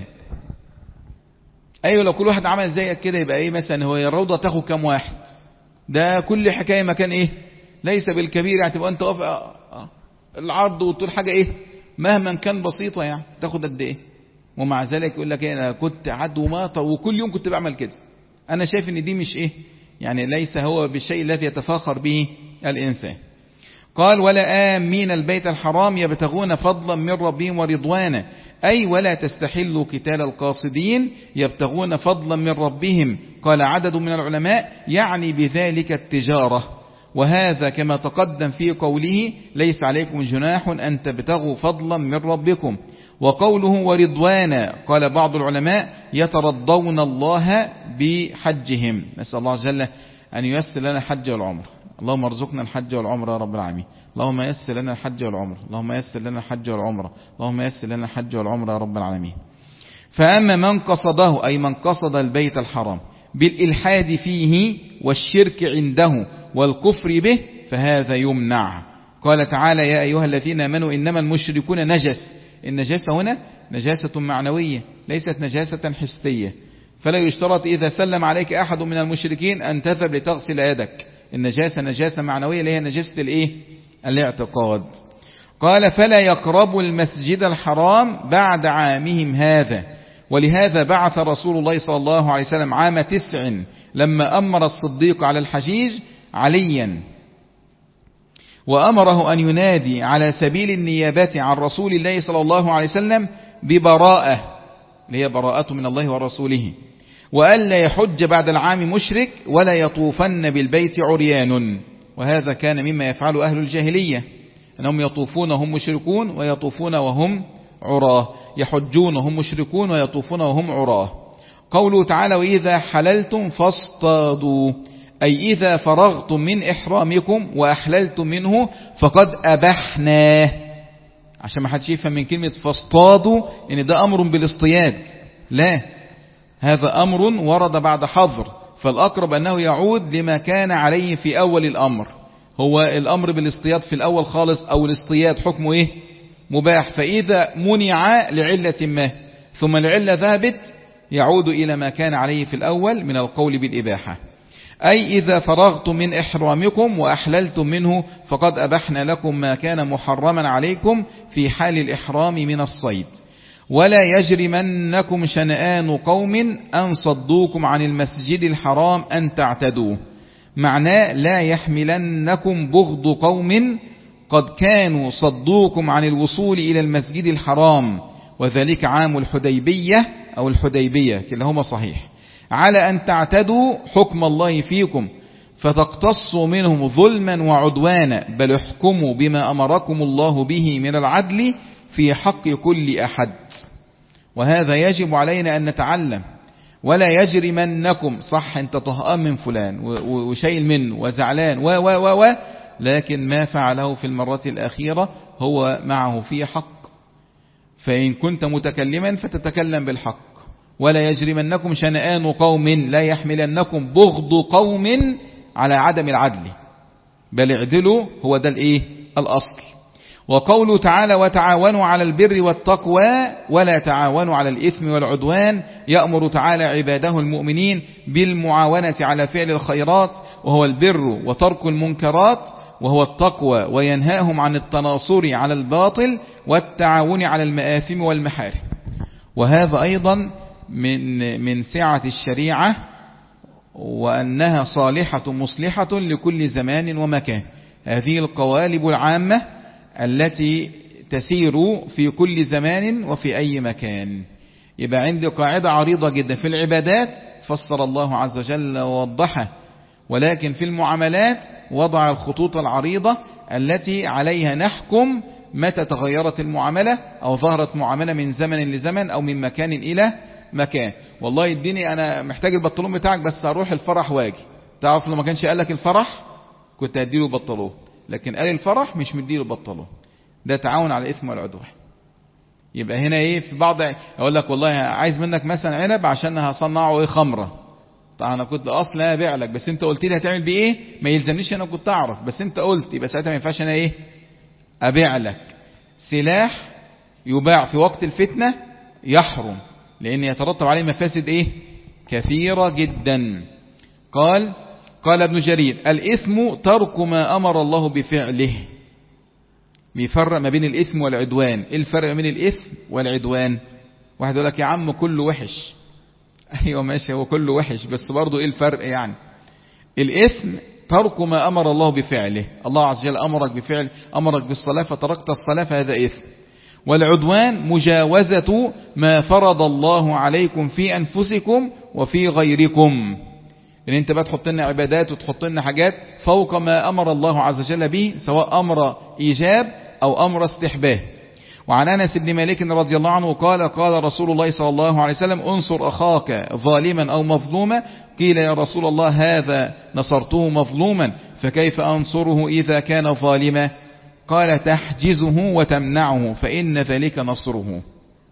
ايوه لو كل واحد عمل زيك كده يبقى ايه مثلا هو الروضة تاخد كام واحد؟ ده كل حكاية مكان ايه ليس بالكبير، يعني تبقى انت واقف اه اه العرض وطول حاجة ايه مهما كان بسيطة يعني تاخد قد ايه، ومع ذلك يقول لك ايه انا كنت عدو ماطة وكل يوم كنت بعمل كده. انا شايف ان دي مش ايه يعني ليس هو بالشيء الذي يتفاخر به الإنسان. قال ولا آمين البيت الحرام يبتغون فضلا من ربهم ورضوانا، أي ولا تستحلوا قتال القاصدين يبتغون فضلا من ربهم. قال عدد من العلماء يعني بذلك التجارة، وهذا كما تقدم في قوله ليس عليكم جناح أن تبتغوا فضلا من ربكم. وقوله ورضوانا قال بعض العلماء يترضون الله بحجهم. نسأل الله جل أن ييسر لنا الحج والعمر. اللهم ارزقنا الحج والعمر يا رب العالمين. اللهم يسر لنا الحج والعمر، اللهم يسر لنا الحج والعمر، اللهم يسر لنا الحج والعمر يا رب العالمين. فأما من قصده أي من قصد البيت الحرام بالإلحاد فيه والشرك عنده والكفر به فهذا يمنع. قال تعالى يا أيها الذين آمنوا إنما المشركون نجس. النجاسة هنا نجاسة معنوية ليست نجاسة حسية، فلا يشترط إذا سلم عليك أحد من المشركين أن تذهب لتغسل يدك. النجاسة نجاسة معنوية اللي هي نجاسة الإيه؟ الاعتقاد. قال فلا يقربوا المسجد الحرام بعد عامهم هذا، ولهذا بعث رسول الله صلى الله عليه وسلم عام تسع لما أمر الصديق على الحجيج عليا وأمره أن ينادي على سبيل النيابة عن رسول الله صلى الله عليه وسلم ببراءة اللي هي براءة من الله ورسوله، وألا يحج بعد العام مشرك ولا يطوفن بالبيت عريان. وهذا كان مما يفعل أهل الجاهلية أنهم يطوفون وهم مشركون ويطوفون وهم عراه، يحجون وهم مشركون ويطوفون وهم عراه. قوله تعالى وإذا حللتم فاصطادوا، أي إذا فرغتم من إحرامكم وأحللتم منه فقد أبحناه، عشان ما حدش يفهم من كلمة فاصطادوا إن ده أمر بالاصطياد، لا، هذا أمر ورد بعد حظر، فالأقرب أنه يعود لما كان عليه في أول الأمر. هو الأمر بالاصطياد في الأول خالص أو الاصطياد حكمه إيه؟ مباح، فإذا منع لعلة ما ثم العلة ذهبت يعود إلى ما كان عليه في الأول من القول بالإباحة. أي إذا فرغتم من إحرامكم وأحللتم منه فقد أبحنا لكم ما كان محرما عليكم في حال الإحرام من الصيد. ولا يجرمنكم شنآن قوم أن صدوكم عن المسجد الحرام أن تعتدوا، معناه لا يحملنكم بغض قوم قد كانوا صدوكم عن الوصول إلى المسجد الحرام، وذلك عام الحديبية أو الحديبية كلاهما صحيح، على أن تعتدوا حكم الله فيكم فتقتصوا منهم ظلما وعدوانا، بل احكموا بما أمركم الله به من العدل في حق كل أحد. وهذا يجب علينا أن نتعلم. ولا يجرمنكم، صح انت طهقان من فلان وشيل منه وزعلان و و و و لكن ما فعله في المرة الأخيرة هو معه في حق، فإن كنت متكلما فتتكلم بالحق. ولا يجرمنكم شنآن قوم، لا يحملنكم بغض قوم على عدم العدل، بل اعدلوا هو ده الايه الأصل. وقوله تعالى وتعاونوا على البر والتقوى ولا تعاونوا على الإثم والعدوان، يأمر تعالى عباده المؤمنين بالمعاونة على فعل الخيرات وهو البر وترك المنكرات وهو التقوى، وينهاهم عن التناصر على الباطل والتعاون على المآثم والمحارم. وهذا أيضا من من سعة الشريعة، وأنها صالحة مصلحة لكل زمان ومكان. هذه القوالب العامة التي تسير في كل زمان وفي أي مكان. يبقى عندي قاعدة عريضة جدا في العبادات فسر الله عز وجل ووضحها، ولكن في المعاملات وضع الخطوط العريضة التي عليها نحكم متى تغيرت المعاملة أو ظهرت معاملة من زمن لزمن أو من مكان إلى مكان. والله يديني أنا محتاج البطلون بتاعك بس هروح الفرح واجي، تعرف لو ما كانش قال لك الفرح كنت هديله بطلون، لكن قال الفرح مش مديله بطلون. ده تعاون على الإثم والعدوان. يبقى هنا ايه في بعض اقول لك والله عايز منك مثلا عنب عشان هصنعه ايه خمره، طبعا انا كنت اصلا انا ابيع لك بس انت قلت لي هتعمل بيه ايه، ما يلزمنيش انا كنت اعرف بس انت قلت، يبقى ساعتها ما ينفعش انا ايه ابيع لك. سلاح يباع في وقت الفتنه يحرم، لان يترتب عليه مفاسد ايه كثيره جدا. قال قال ابن جرير الإثم ترك ما أمر الله بفعله. بيفرق ما بين الإثم والعدوان. ايه الفرق ما بين الإثم والعدوان؟ واحد يقول لك يا عم كله وحش، ايوه ماشي هو كله وحش، بس برضه ايه الفرق يعني؟ الإثم ترك ما أمر الله بفعله، الله عز وجل أمرك بفعل، أمرك بالصلاة فتركت الصلاة فهذا إثم. والعدوان مجاوزة ما فرض الله عليكم في أنفسكم وفي غيركم، ان انت بقى تحط لنا عبادات وتحط لنا حاجات فوق ما امر الله عز وجل به، سواء امر ايجاب او امر استحباب. وعن انس بن مالك رضي الله عنه قال قال رسول الله صلى الله عليه وسلم انصر اخاك ظالما او مظلوما، قيل يا رسول الله هذا نصرته مظلوما فكيف انصره اذا كان ظالما؟ قال تحجزه وتمنعه فان ذلك نصره.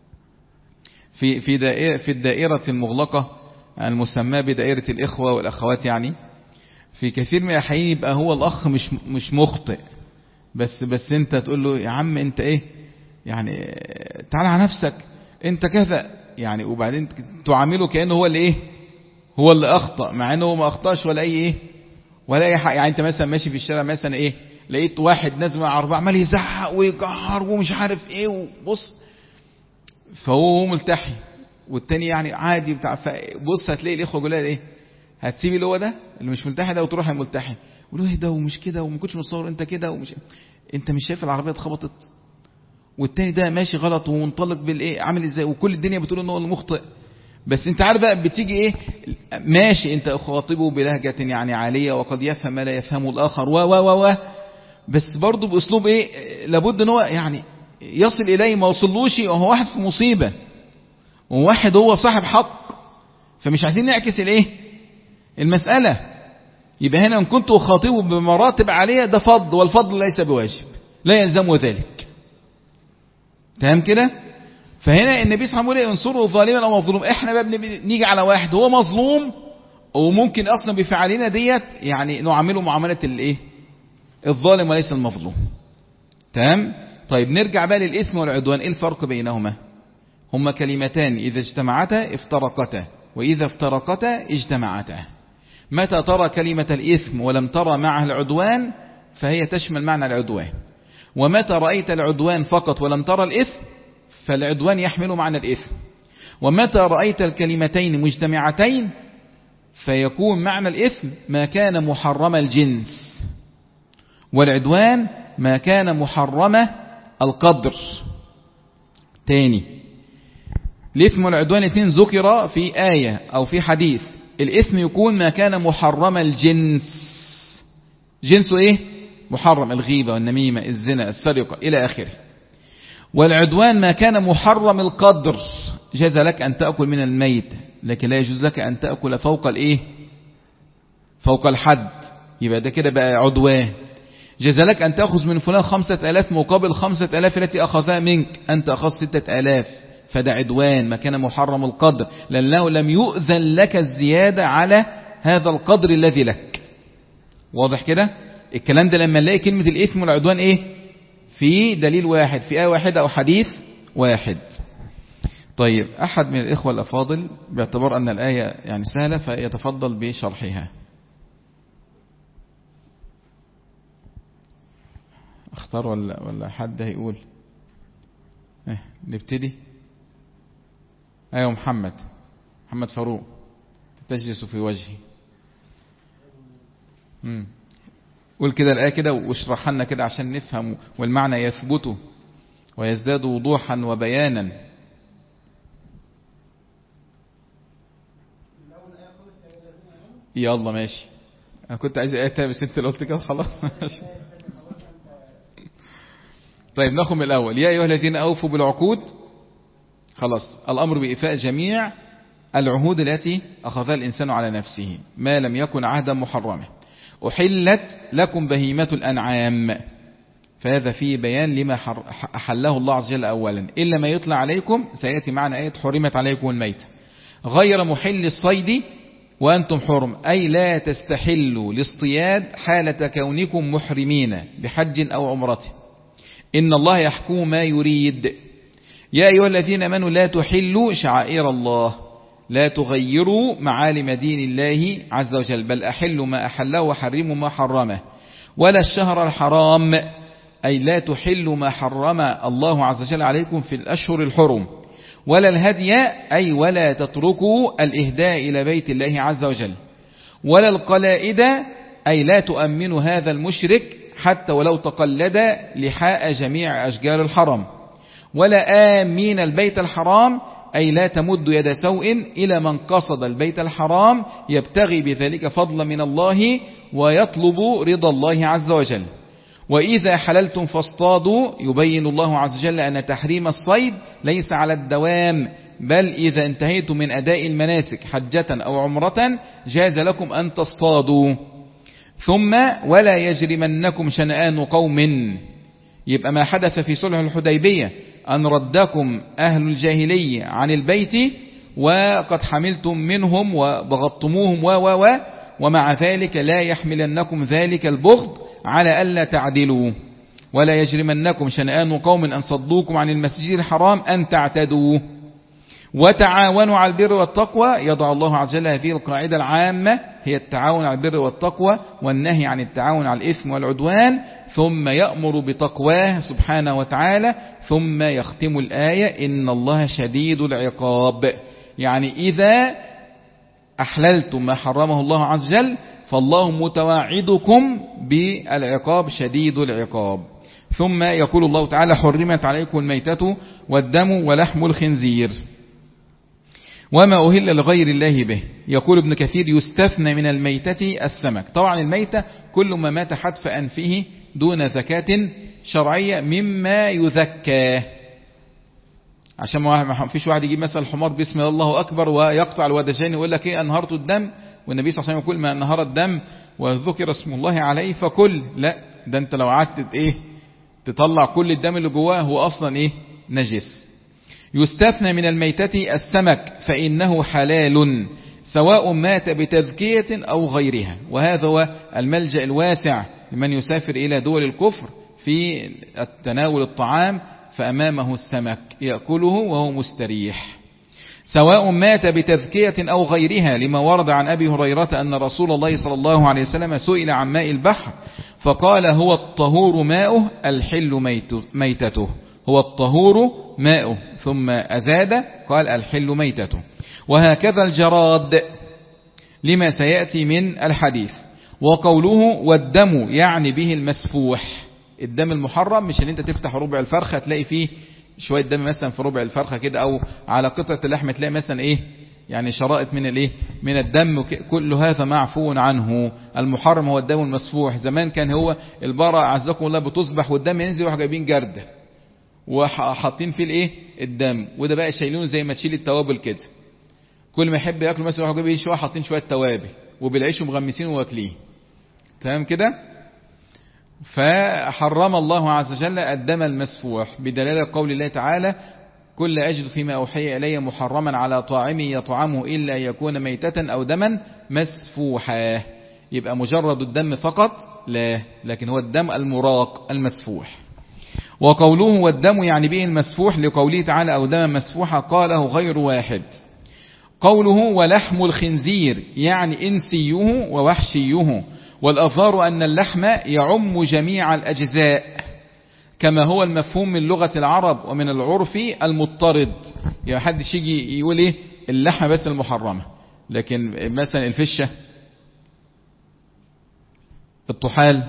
في في دائرة في الدائرة المغلقة المسمى بدائرة الإخوة والأخوات، يعني في كثير من الأحيان يبقى هو الأخ مش مش مخطئ، بس بس أنت تقول له يا عم أنت إيه يعني تعال على نفسك أنت كذا يعني، وبعدين تعامله كأنه هو اللي إيه هو اللي أخطأ، مع أنه ما أخطأش ولا أي إيه ولا أي حاجة. يعني أنت مثلا ماشي في الشارع مثلا إيه لقيت واحد نازل مع أربعة عمال يزعق ويجهر ومش عارف إيه وبص، فهو ملتحي والتاني يعني عادي بتاع، بص هتلاقي الاخوه جولها ايه هتسيب اللي هو ده اللي مش ملتحي ده وتروح للملتحي وله ايه ده ومش كده وما كنتش متصور انت كده ومش انت مش شايف العربيه اتخبطت، والتاني ده ماشي غلط ومنطلق بالايه عامل ازاي، وكل الدنيا بتقول ان هو المخطئ. بس انت عارف بقى بتيجي ايه ماشي انت خاطبه بلهجه يعني عاليه وقد يفهم ما لا يفهمه الاخر و و و بس برضه باسلوب ايه لابد ان هو يعني يصل اليه، ما وصلوش وهو واحد في مصيبه وواحد هو صاحب حق، فمش عايزين نعكس الايه المسألة. يبقى هنا ان كنت اخاطبه بمراتب عالية ده فضل، والفضل ليس بواجب لا يلزم ذلك، تمام كده؟ فهنا النبي صلى الله عليه وسلم ينصره ظالما او مظلوم. احنا بقى بنيجي على واحد هو مظلوم وممكن اصلا بفعالنا ديت يعني نعامله معاملة الايه الظالم وليس المظلوم، تمام؟ طيب نرجع بقى للإثم والعدوان. ايه الفرق بينهما؟ هما كلمتان إذا اجتمعتا افترقتا وإذا افترقتا اجتمعتا. متى ترى كلمة الإثم ولم ترى معها العدوان فهي تشمل معنى العدوان، ومتى رأيت العدوان فقط ولم ترى الإثم فالعدوان يحمل معنى الإثم، ومتى رأيت الكلمتين مجتمعتين فيكون معنى الإثم ما كان محرم الجنس، والعدوان ما كان محرم القدر. تاني، الإثم والعدوان اثنين ذكر في آية أو في حديث. الإثم يكون ما كان محرم الجنس، جنسه إيه محرم، الغيبة والنميمة الزنا السرقة إلى آخره. والعدوان ما كان محرم القدر، جاز لك أن تأكل من الميت لكن لا يجوز لك أن تأكل فوق الإيه فوق الحد، يبقى ده كده بقى عدوان. جاز لك أن تأخذ من فلان خمسة آلاف مقابل خمسة آلاف التي أخذها منك، أنت أخذ ستة آلاف، فده عدوان ما كان محرم القدر لأنه لم يؤذن لك الزيادة على هذا القدر الذي لك. واضح كده؟ الكلام ده لما نلاقي كلمة الإثم والعدوان إيه في دليل واحد في آية واحدة أو حديث واحد. طيب أحد من الإخوة الأفاضل باعتبار أن الآية يعني سهلة فيتفضل بشرحها. اختار ولا ولا حد هيقول؟ اه نبتدي. ايوه محمد محمد فاروق تجلس في وجهي. امم قول كده الآية كده واشرح لنا كده عشان نفهم والمعنى يثبت ويزداد وضوحا وبيانا. يلا ماشي. انا كنت عايز آية بس انت اللي قلت كده خلاص ماشي. طيب ناخد من الأول. يا أيها الذين أوفوا بالعقود. خلاص الأمر بإيفاء جميع العهود التي أخذها الإنسان على نفسه ما لم يكن عهدا محرما. أحلت لكم بهيمة الأنعام، فهذا فيه بيان لما أحله الله عز وجل أولا إلا ما يطلع عليكم. سيأتي معنا آية حرمت عليكم الميتة غير محل الصيد وأنتم حرم، أي لا تستحلوا الاصطياد حالة كونكم محرمين بحج أو عمرة، إن الله يحكم ما يريد. يا أيها الذين آمنوا لا تحلوا شعائر الله، لا تغيروا معالم دين الله عز وجل، بل أحلوا ما أحله وحرموا ما حرمه. ولا الشهر الحرام، أي لا تحلوا ما حرم الله عز وجل عليكم في الأشهر الحرم. ولا الهدي، أي ولا تتركوا الإهداء إلى بيت الله عز وجل. ولا القلائد، أي لا تؤمنوا هذا المشرك حتى ولو تقلد لحاء جميع أشجار الحرم. ولا آمين البيت الحرام، أي لا تمد يد سوء إلى من قصد البيت الحرام يبتغي بذلك فضلا من الله ويطلب رضا الله عز وجل. وإذا حللتم فاصطادوا، يبين الله عز وجل أن تحريم الصيد ليس على الدوام، بل إذا انتهيتم من أداء المناسك حجة أو عمرة جاز لكم أن تصطادوا. ثم ولا يجرمنكم شنآن قوم، يبقى ما حدث في صلح الحديبية أن ردكم أهل الجاهلية عن البيت وقد حملتم منهم وبغضتموهم و و و ومع ذلك لا يحملنكم ذلك البغض على ألا تعدلوا. ولا يجرمنكم شنآن قوم أن صدوكم عن المسجد الحرام أن تعتدوا. وتعاونوا على البر والتقوى، يضع الله عز وجل هذه القاعدة العامة هي التعاون على البر والتقوى والنهي عن التعاون على الإثم والعدوان، ثم يأمر بتقواه سبحانه وتعالى، ثم يختم الآية إن الله شديد العقاب. يعني إذا أحللتم ما حرمه الله عز وجل فالله متواعدكم بالعقاب شديد العقاب. ثم يقول الله تعالى حرمت عليكم الميتة والدم ولحم الخنزير وما أهل لغير الله به. يقول ابن كثير يستثنى من الميتة السمك. طبعا الميتة كل ما مات حتف أنفه دون زكاة شرعية مما يذكى، عشان ما فيش واحد يجيب مثلا الحمار بسم الله أكبر ويقطع الودجين ويقول لك ايه أنهرت الدم، والنبي صلى الله عليه وسلم يقول ما أنهر الدم وذكر اسم الله عليه فكل. لا، ده انت لو قعدت ايه تطلع كل الدم اللي جواه هو أصلا ايه نجس. يستثنى من الميتة السمك فإنه حلال سواء مات بتذكية أو غيرها، وهذا هو الملجأ الواسع لمن يسافر إلى دول الكفر في التناول الطعام فأمامه السمك يأكله وهو مستريح. سواء مات بتذكية أو غيرها، لما ورد عن أبي هريرة أن رسول الله صلى الله عليه وسلم سئل عن ماء البحر فقال هو الطهور ماؤه الحل ميتته، هو الطهور ماؤه، ثم أزاد قال الحل ميتته. وهكذا الجراد لما سيأتي من الحديث. وقوله والدم يعني به المسفوح، الدم المحرم مش ان انت تفتح ربع الفرخة تلاقي فيه شوية دم مثلا في ربع الفرخة كده، او على قطعة اللحم تلاقي مثلا ايه يعني شرائط من الايه من الدم، كل هذا معفو عنه. المحرم هو الدم المسفوح. زمان كان هو البقرة اعزكم الله بتصبح والدم ينزل وراح جايبين جردة وحاطين فيه الايه الدم، وده بقى شايلونه زي ما تشيل التوابل كده، كل ما يحب ياكل مثلا يروحوا جايبين شويه حاطين شويه توابل وبالعيش ومغمسينه واكليه، تمام كده. فحرم الله عز وجل الدم المسفوح بدلالة قول الله تعالى كل أجد فيما أوحي إلي محرما على طاعم يطعمه إلا يكون ميتة أو دما مسفوحا. يبقى مجرد الدم فقط لا، لكن هو الدم المراق المسفوح. وقوله والدم يعني به المسفوح لقوله تعالى أو دم مسفوحا قاله غير واحد. قوله ولحم الخنزير يعني إنسيه ووحشيه، والأظهر أن اللحم يعم جميع الأجزاء كما هو المفهوم من لغة العرب ومن العرف المضطرد. يعني حدش يجي يقول ايه اللحمة بس المحرمة، لكن مثلا الفشة، الطحال،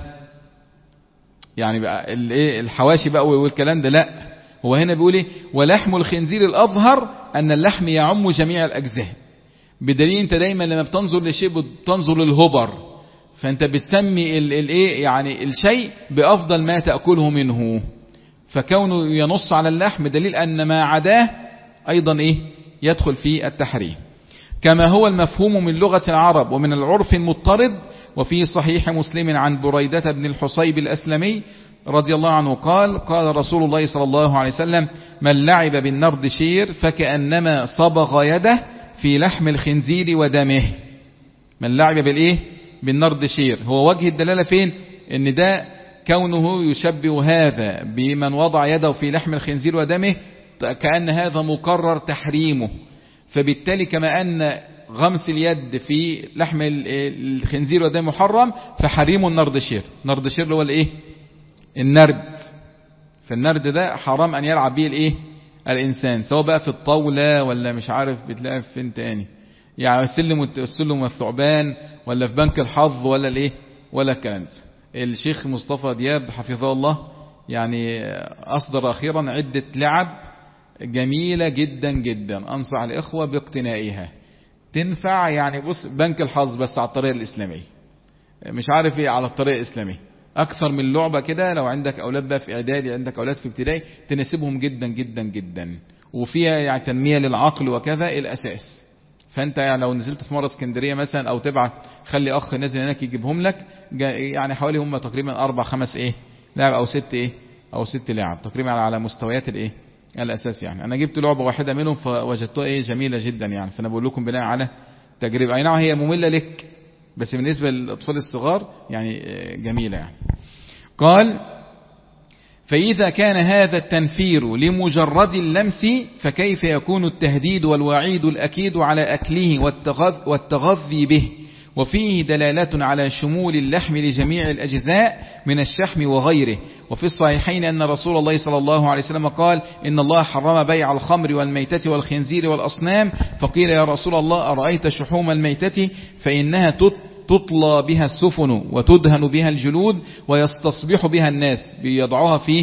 يعني بقى الايه الحواشي بقى والكلام ده، لا هو هنا بيقول ايه ولحم الخنزير الأظهر أن اللحم يعم جميع الأجزاء، بدليل انت دايما لما بتنظر لشيء بتنظر للهبر، فانت بتسمي الايه يعني الشيء بأفضل ما تأكله منه، فكونه ينص على اللحم دليل أن ما عداه أيضا ايه يدخل في التحريم، كما هو المفهوم من لغة العرب ومن العرف المضطرد. وفي صحيح مسلم عن بريدة بن الحصيب الأسلمي رضي الله عنه قال قال رسول الله صلى الله عليه وسلم من لعب بالنردشير فكأنما صبغ يده في لحم الخنزير ودمه. من لعب بالايه بالنردشير، هو وجه الدلالة فين؟ ان ده كونه يشبه هذا بمن وضع يده في لحم الخنزير ودمه كأن هذا مقرر تحريمه، فبالتالي كما أن غمس اليد في لحم الخنزير ودمه محرم فحريم النردشير. النردشير اللي هو الايه النرد، فالنرد ده حرام أن يلعب به الايه الإنسان، سواء بقى في الطاولة ولا مش عارف بتلاقي فين تاني، يعني السلم السلم والثعبان ولا في بنك الحظ ولا الايه ولا الكلام ده. الشيخ مصطفى دياب حفظه الله يعني أصدر أخيرا عدة لعب جميلة جدا جدا، أنصح الإخوة باقتنائها، تنفع يعني بص بنك الحظ بس على الطريقة الإسلامية، مش عارف ايه على الطريقة الإسلامية، أكثر من لعبة كده. لو عندك أولاد بقى في إعدادي عندك أولاد في ابتدائي تناسبهم جدا جدا جدا، وفيها يعني تنمية للعقل وكذا الأساس. فأنت يعني لو نزلت في مرة اسكندرية مثلا أو تبعت خلي أخ نازل هناك يجيبهم لك، يعني حوالي هم تقريبا أربع خمس إيه لاعب أو ست إيه أو ست لاعب تقريبا على مستويات الإيه الأساس. يعني أنا جبت لعبة واحدة منهم فوجدتها إيه جميلة جدا، يعني فأنا بقول لكم بناء على تجربة. أي نعم هي مملة لك بس بالنسبة للأطفال الصغار يعني جميلة يعني. قال فإذا كان هذا التنفير لمجرد اللمس فكيف يكون التهديد والوعيد الأكيد على أكله والتغذي به؟ وفيه دلالة على شمول اللحم لجميع الأجزاء من الشحم وغيره. وفي الصحيحين أن رسول الله صلى الله عليه وسلم قال إن الله حرم بيع الخمر والميتة والخنزير والأصنام، فقيل يا رسول الله أرأيت شحوم الميتة فإنها تطلى بها السفن وتدهن بها الجلود ويستصبح بها الناس، بيضعوها في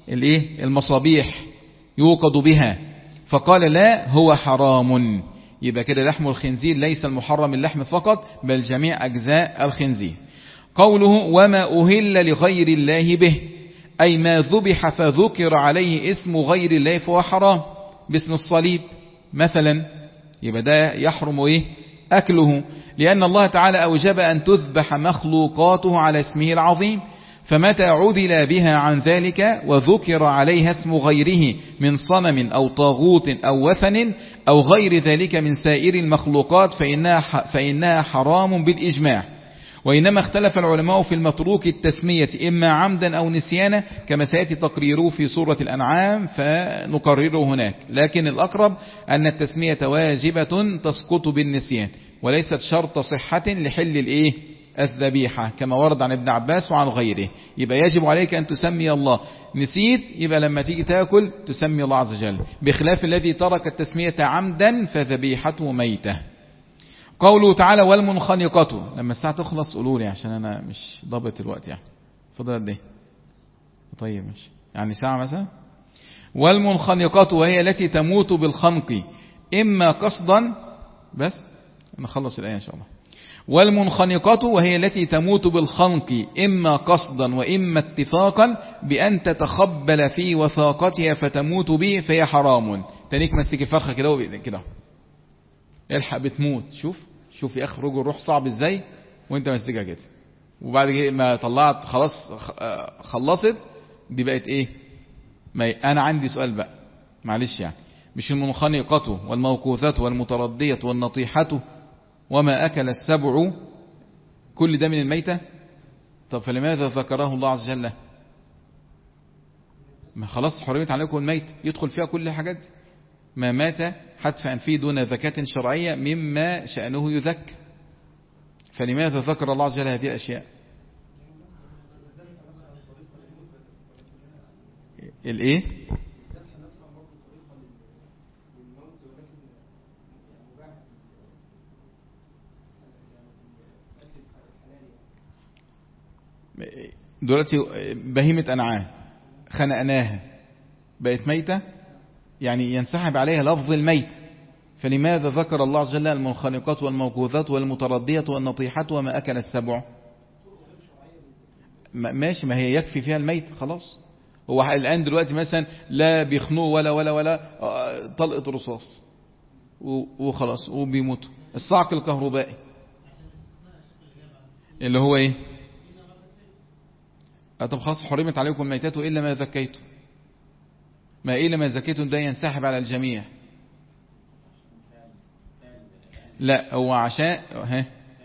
المصابيح يوقد بها، فقال لا هو حرام. يبقى كده لحم الخنزير ليس المحرم اللحم فقط بل جميع أجزاء الخنزير. قوله وما أهل لغير الله به أي ما ذبح فذكر عليه اسم غير الله فهو حرام، باسم الصليب مثلا، يبقى ده يحرم إيه أكله، لأن الله تعالى أوجب أن تذبح مخلوقاته على اسمه العظيم، فمتى عدل بها عن ذلك وذكر عليها اسم غيره من صنم أو طاغوت أو وثن أو غير ذلك من سائر المخلوقات فإنها, فإنها حرام بالإجماع. وإنما اختلف العلماء في المتروك التسمية إما عمدا أو نسيانا كما سيأتي تقريره في سورة الأنعام فنقرره هناك، لكن الأقرب أن التسمية واجبة تسقط بالنسيان وليست شرط صحة لحل الإيه الذبيحة كما ورد عن ابن عباس وعن غيره. يبقى يجب عليك أن تسمي الله، نسيت يبقى لما تيجي تأكل تسمي الله عز وجل، بخلاف الذي ترك التسمية عمدا فذبيحته ميتة. قوله تعالى والمنخنقة، لما الساعة تخلص قولوا لي عشان أنا مش ضابط الوقت، يعني فضل قد ايه؟ طيب ماشي يعني ساعة مثلا. والمنخنقة وهي التي تموت بالخنق إما قصدا، بس نخلص الآية إن شاء الله. والمنخنقة وهي التي تموت بالخنق إما قصدا وإما اتفاقا بأن تتخبل في وثاقتها فتموت به فهي حرام. تانيك مسك فرخة كده كده الحق بتموت، شوف شوف يا أخي رجل روح صعب إزاي وانت مسكها كده، وبعد كده ما طلعت خلاص خلصت دي بقت إيه؟ ما أنا عندي سؤال بقى معلش، يعني مش المنخنقة والموقوثة والمتردية والنطيحة وما أكل السبع كل ده من الميتة. طب فلماذا ذكره الله عز وجل؟ ما خلاص حرمت عليكم الميت، يدخل فيها كل حاجات. ما مات حتف أنفه دون زكاة شرعية مما شأنه يذك، فلماذا ذكر الله عز وجل هذه الأشياء؟ الايه؟ دلوقتي بهيمة أنعام خنقناها بقت ميتة، يعني ينسحب عليها لفظ الميت، فلماذا ذكر الله عز وجل المنخنقات والموقوذات والمتردية والنطيحات وما أكل السبع؟ ماشي، ما هي يكفي فيها الميت خلاص. هو الآن دلوقتي مثلا لا بيخنوه ولا ولا ولا طلقة رصاص وخلاص وبيموتوا. الصعق الكهربائي اللي هو ايه؟ طب خلاص حرمت عليكم الميتات إلا ما زكيتم. ما إلا ما زكيتم ده ينسحب على الجميع. لا هو عشان ها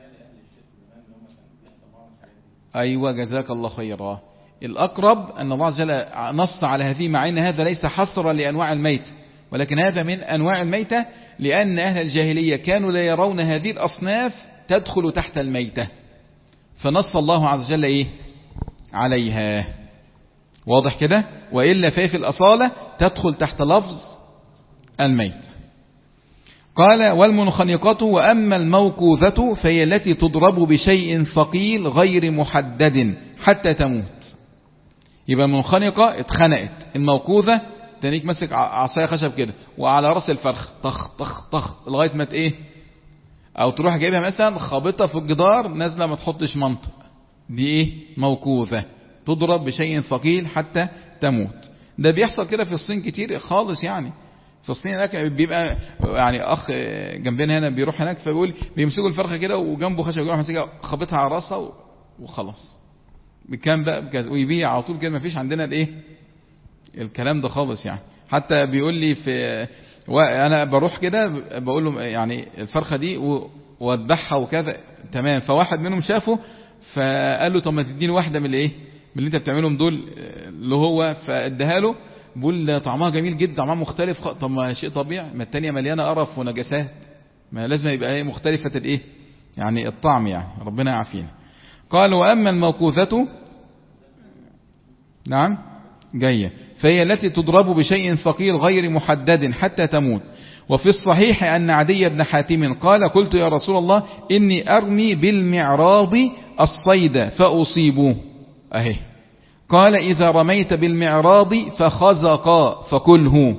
أيوة جزاك الله خيرا. الأقرب أن الله عز وجل نص على هذه، مع أن هذا ليس حصرا لأنواع الميت، ولكن هذا من أنواع الميتة، لأن أهل الجاهلية كانوا لا يرون هذه الأصناف تدخل تحت الميتة، فنص الله عز وجل إيه عليها. واضح كده؟ وإلا فهي في الأصالة تدخل تحت لفظ الميت. قال والمنخنقة وأما الموقوذة فهي التي تضرب بشيء ثقيل غير محدد حتى تموت. يبقى المنخنقة اتخنقت، الموقوذة تنيك مسك عصاية خشب كده وعلى رأس الفرخ طخ طخ طخ لغاية ما ايه، او تروح جايبها مثلا خابطة في الجدار نازلة ما تحطش منطق، دي ايه؟ موقوذة تضرب بشيء ثقيل حتى تموت. ده بيحصل كده في الصين كتير خالص، يعني في الصين هناك بيبقى يعني اخ جنبنا هنا بيروح هناك فبيقول بيمسكوا الفرخه كده وجنبه خشب يروح ماسكها خابطها على راسها وخلاص بكام بقى ويبيع على طول كده. ما فيش عندنا الايه الكلام ده خالص يعني. حتى بيقول لي في وانا بروح كده بقول له يعني الفرخه دي واذبحها وكذا تمام، فواحد منهم شافه فقال له طب ما تديني واحده من الايه من اللي انت بتعملهم دول اللي هو، فاداها له بقول طعمها جميل جدا طعمها مختلف. طب ما شيء طبيعي، ما التانية مليانة قرف ونجاسات، ما لازم يبقى ايه مختلفة الايه يعني الطعم، يعني ربنا يعافينا. قال واما الموقوذة نعم جاية فهي التي تضرب بشيء ثقيل غير محدد حتى تموت. وفي الصحيح أن عدي بن حاتم قال قلت يا رسول الله إني أرمي بالمعراض الصيد فأصيبه أهي. قال إذا رميت بالمعراض فخزق فكله.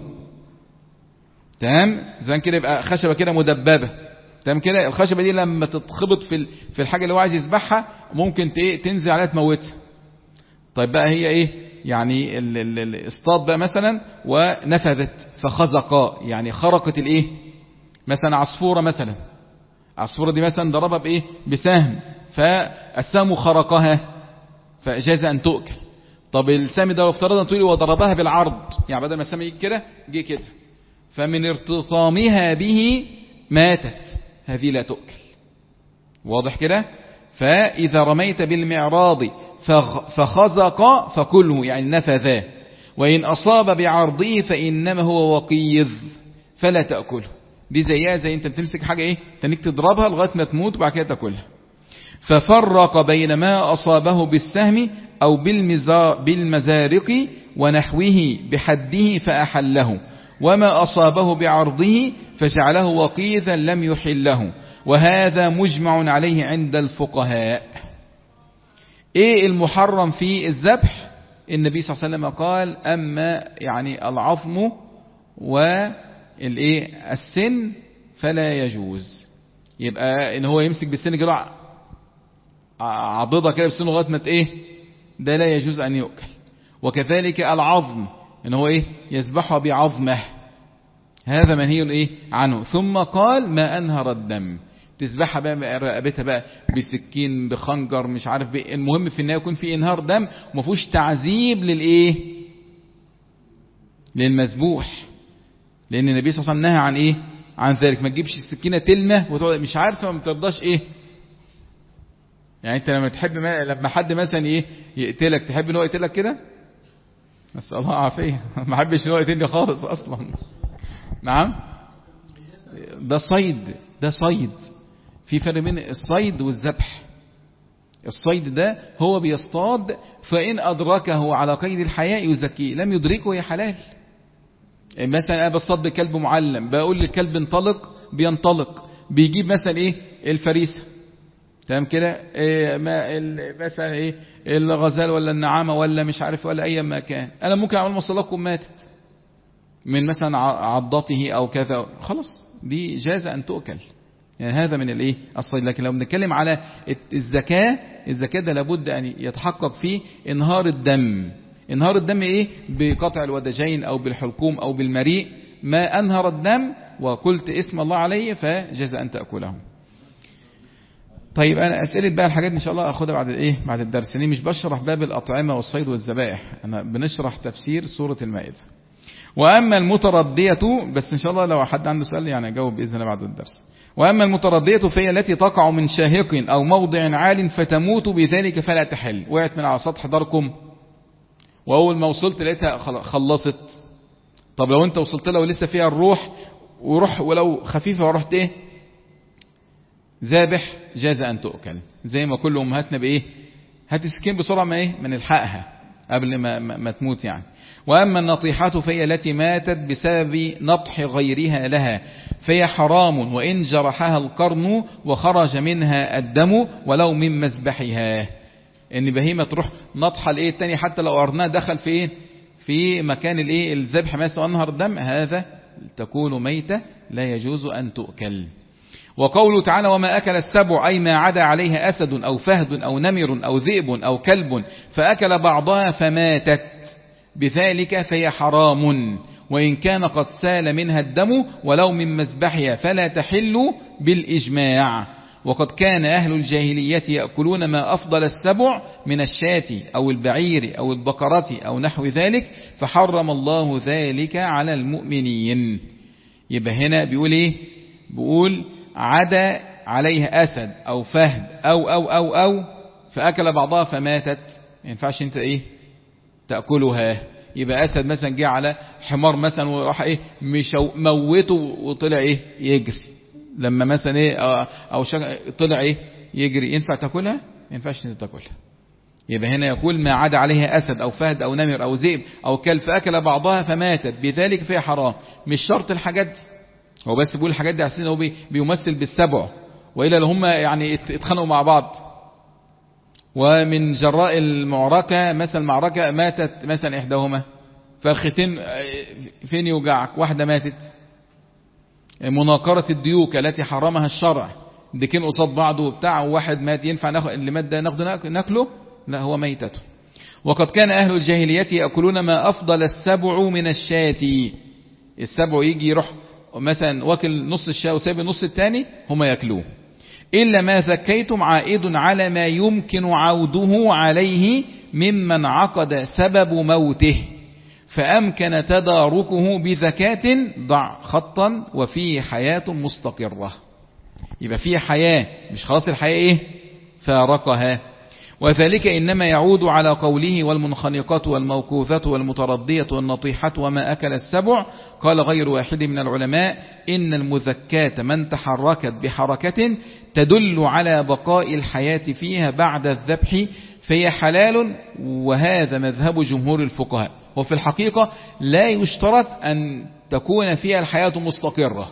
تمام زي كده يبقى خشبة كده مدببة. تمام كده الخشبة دي لما تتخبط في في الحاجة اللي هو عايز يذبحها ممكن تنزل عليها تموتها. طيب بقى هي ايه يعني الاصطاد بقى مثلا ونفذت فخزق يعني خرقت الايه مثلا عصفورة مثلا عصفورة دي مثلا ضربها بايه بسهم فالسهم خرقها فجاز ان تؤكل. طب السهم ده افترضنا طويل وضربها بالعرض يعني بدل ما السهم يجي كده جه كده فمن ارتطامها به ماتت، هذه لا تؤكل. واضح كده؟ فإذا رميت بالمعراض فخزق فكله يعني نفذا، وإن أصاب بعرضه فإنما هو وقيذ فلا تأكله. دي زيها زي انت بتمسك حاجة ايه تنك تضربها لغاية ما تموت وبعد كده تاكلها. ففرق بين ما أصابه بالسهم أو بالمزارق ونحوه بحده فأحله، وما أصابه بعرضه فجعله وقيذا لم يحله، وهذا مجمع عليه عند الفقهاء. ايه المحرم في الذبح؟ النبي صلى الله عليه وسلم قال أما يعني العظم والايه السن فلا يجوز. يبقى ان هو يمسك بالسن كده عضضة كده بالسن لغاية ما ايه ده لا يجوز ان يؤكل. وكذلك العظم ان هو ايه يذبحها بعظمه، هذا منهي ايه عنه. ثم قال ما انهر الدم، تذبحها بقى رقبتها بقى بسكين بخنجر مش عارف بيه، المهم في النهايه يكون في انهار دم وما فيهوش تعذيب للايه للمذبوح، لان النبي صلى الله عليه وسلم نهى عن ايه عن ذلك. ما تجيبش السكينه تلمه وتقعد مش عارفه ما بترضاش ايه يعني انت لما تحب ما لما حد مثلا ايه يقتلك، تحب ان هو يقتلك كده؟ نسأل الله العافية. ما احبش ان هو يقتلني خالص اصلا. نعم، ده صيد، ده صيد. في فرق بين الصيد والذبح. الصيد ده هو بيصطاد، فإن أدركه على قيد الحياة يزكيه، لم يدركه هي حلال. مثلا أنا بصطاد بكلب معلم، بقول للكلب انطلق بينطلق، بيجيب مثلا ايه الفريسة، تمام كده، إيه مثلا ايه الغزال ولا النعامة ولا مش عارف ولا اي ما كان، انا ممكن اعمل مصلكم ماتت من مثلا عضته او كذا، خلاص دي جاز ان تؤكل. يعني هذا من الايه الصيد. لكن لو بنتكلم على الزكاة، الزكاة ده لابد ان يتحقق فيه انهار الدم. انهار الدم ايه؟ بقطع الودجين او بالحلقوم او بالمريء. ما انهر الدم وقلت اسم الله عليه فجاز ان تأكله. طيب انا اسئله بقى الحاجات ان شاء الله اخدها بعد الايه بعد الدرس. انا مش بشرح باب الاطعمه والصيد والذبائح، انا بنشرح تفسير سوره المائده. واما المترديه، بس ان شاء الله لو حد عنده سؤال يعني اجاوب باذن الله بعد الدرس. واما المترديه فهي التي تقع من شاهق او موضع عال فتموت بذلك فلا تحل. وقعت من على سطح داركم واول ما وصلت لقيتها خلصت. طب لو انت وصلت لها ولسه فيها الروح وروح ولو خفيفه ورحت ايه ذابح، جاز ان تؤكل. زي ما كل امهاتنا بايه هات السكين بسرعه ما ايه ما نلحقها قبل ما, ما, ما تموت يعني. واما النطيحات فهي التي ماتت بسبب نطح غيرها لها، فهي حرام وان جرحها القرن وخرج منها الدم ولو من مذبحها. ان بهيمه تروح نطحه الايه الثاني حتى لو قرنها دخل في ايه في مكان الايه الذبح مثلا انهر الدم، هذا تكون ميته لا يجوز ان تؤكل. وقوله تعالى وما أكل السبع أي ما عدا عليها أسد أو فهد أو نمر أو ذئب أو كلب فأكل بعضها فماتت بذلك فهي حرام وإن كان قد سال منها الدم ولو من مذبحها فلا تحل بالإجماع. وقد كان أهل الجاهلية يأكلون ما أفضل السبع من الشاة أو البعير أو البقرة أو نحو ذلك فحرم الله ذلك على المؤمنين. يبقى هنا بيقول إيه؟ بيقول عدا عليها أسد أو فهد أو أو أو أو فأكل بعضها فماتت، ما ينفعش أنت إيه تأكلها. يبقى أسد مثلا جه على حمار مثلا وراح إيه مش موته وطلع إيه يجري، لما مثلا إيه أو طلع إيه يجري، ينفع تأكلها؟ ما ينفعش أنت تأكلها. يبقى هنا يقول ما عدا عليها أسد أو فهد أو نمر أو ذئب أو كلب فأكل بعضها فماتت بذلك فهي حرام. مش شرط الحاجات دي، هو بس بيقول الحاجات دي عشان هو بيمثل بالسبع، وإلا لو هم يعني اتخانقوا مع بعض ومن جراء المعركة مثلا معركة ماتت مثلا إحداهما فالختين فين يوجعك، واحدة ماتت. مناقرة الديوك التي حرمها الشرع، ديكين قصاد بعض وبتاع وواحد مات، ينفع ناخد اللي مات ده ناخده ناكله؟ لا، هو ميتته. وقد كان أهل الجاهلية يأكلون ما أفضل السبع من الشاة. السبع يجي يروح مثلا واكل نص الشاة وسايب النص الثاني هم يأكلوه. إلا ما ذكيتم عائد على ما يمكن عوده عليه ممن عقد سبب موته فأمكن تداركه بذكاة ضع خطا وفيه حياة مستقرة. يبقى فيه حياة، مش خلاص الحياة إيه فارقها. وذلك إنما يعود على قوله والمنخنقات والموقوذات والمتردية والنطيحة وما أكل السبع. قال غير واحد من العلماء إن المذكاة من تحركت بحركة تدل على بقاء الحياة فيها بعد الذبح فهي حلال، وهذا مذهب جمهور الفقهاء. وفي الحقيقة لا يشترط أن تكون فيها الحياة مستقرة،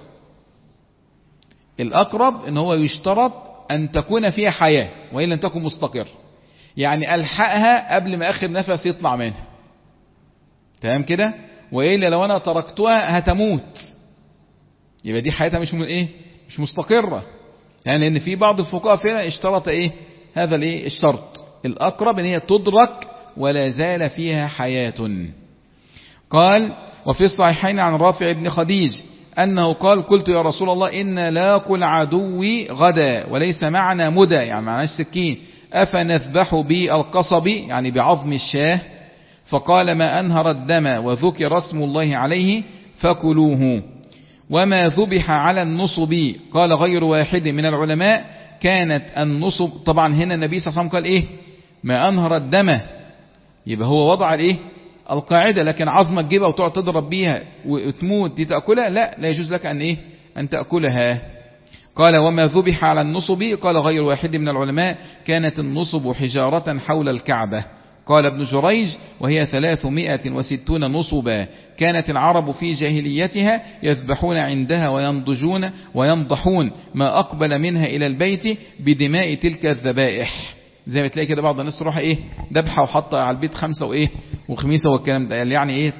الأقرب إن هو يشترط أن تكون فيها حياة وإن لم تكن مستقر، يعني ألحقها قبل ما آخر نفس يطلع منها، تمام كده، وإلا لو أنا تركتها هتموت، يبقى دي حياتها مش من إيه مش مستقرة. يعني لأن في بعض الفقهاء فينا اشترط إيه هذا الإيه الشرط الأقرب إن هي تدرك ولا زال فيها حياة. قال وفي الصحيحين عن رافع بن خديج أنه قال قلت يا رسول الله إن لاقل عدوي غدا وليس معنا مدى، يعني معناش سكين، أفنذبح بالقصب يعني بعظم الشاه؟ فقال ما أنهر الدم وذكر اسم الله عليه فكلوه. وما ذبح على النصب قال غير واحد من العلماء كانت النصب. طبعا هنا النبي صلى الله عليه وسلم قال إيه؟ ما أنهر الدم، يبقى هو وضع الإيه؟ القاعدة. لكن عظمة تجيبها وتقعد تضرب بيها وتموت دي تأكلها، لا لا يجوز لك أن إيه؟ أن تأكلها. قال وما ذبح على النصب، قال غير واحد من العلماء كانت النصب حجارة حول الكعبة. قال ابن جريج وهي ثلاثمائة وستون نصبا، كانت العرب في جاهليتها يذبحون عندها وينضجون وينضحون ما أقبل منها إلى البيت بدماء تلك الذبائح. زي ما تلاقي كده بعض الناس تروح إيه دبحة وحطها على البيت خمسة وإيه وخميسة والكلام ده، يعني إيه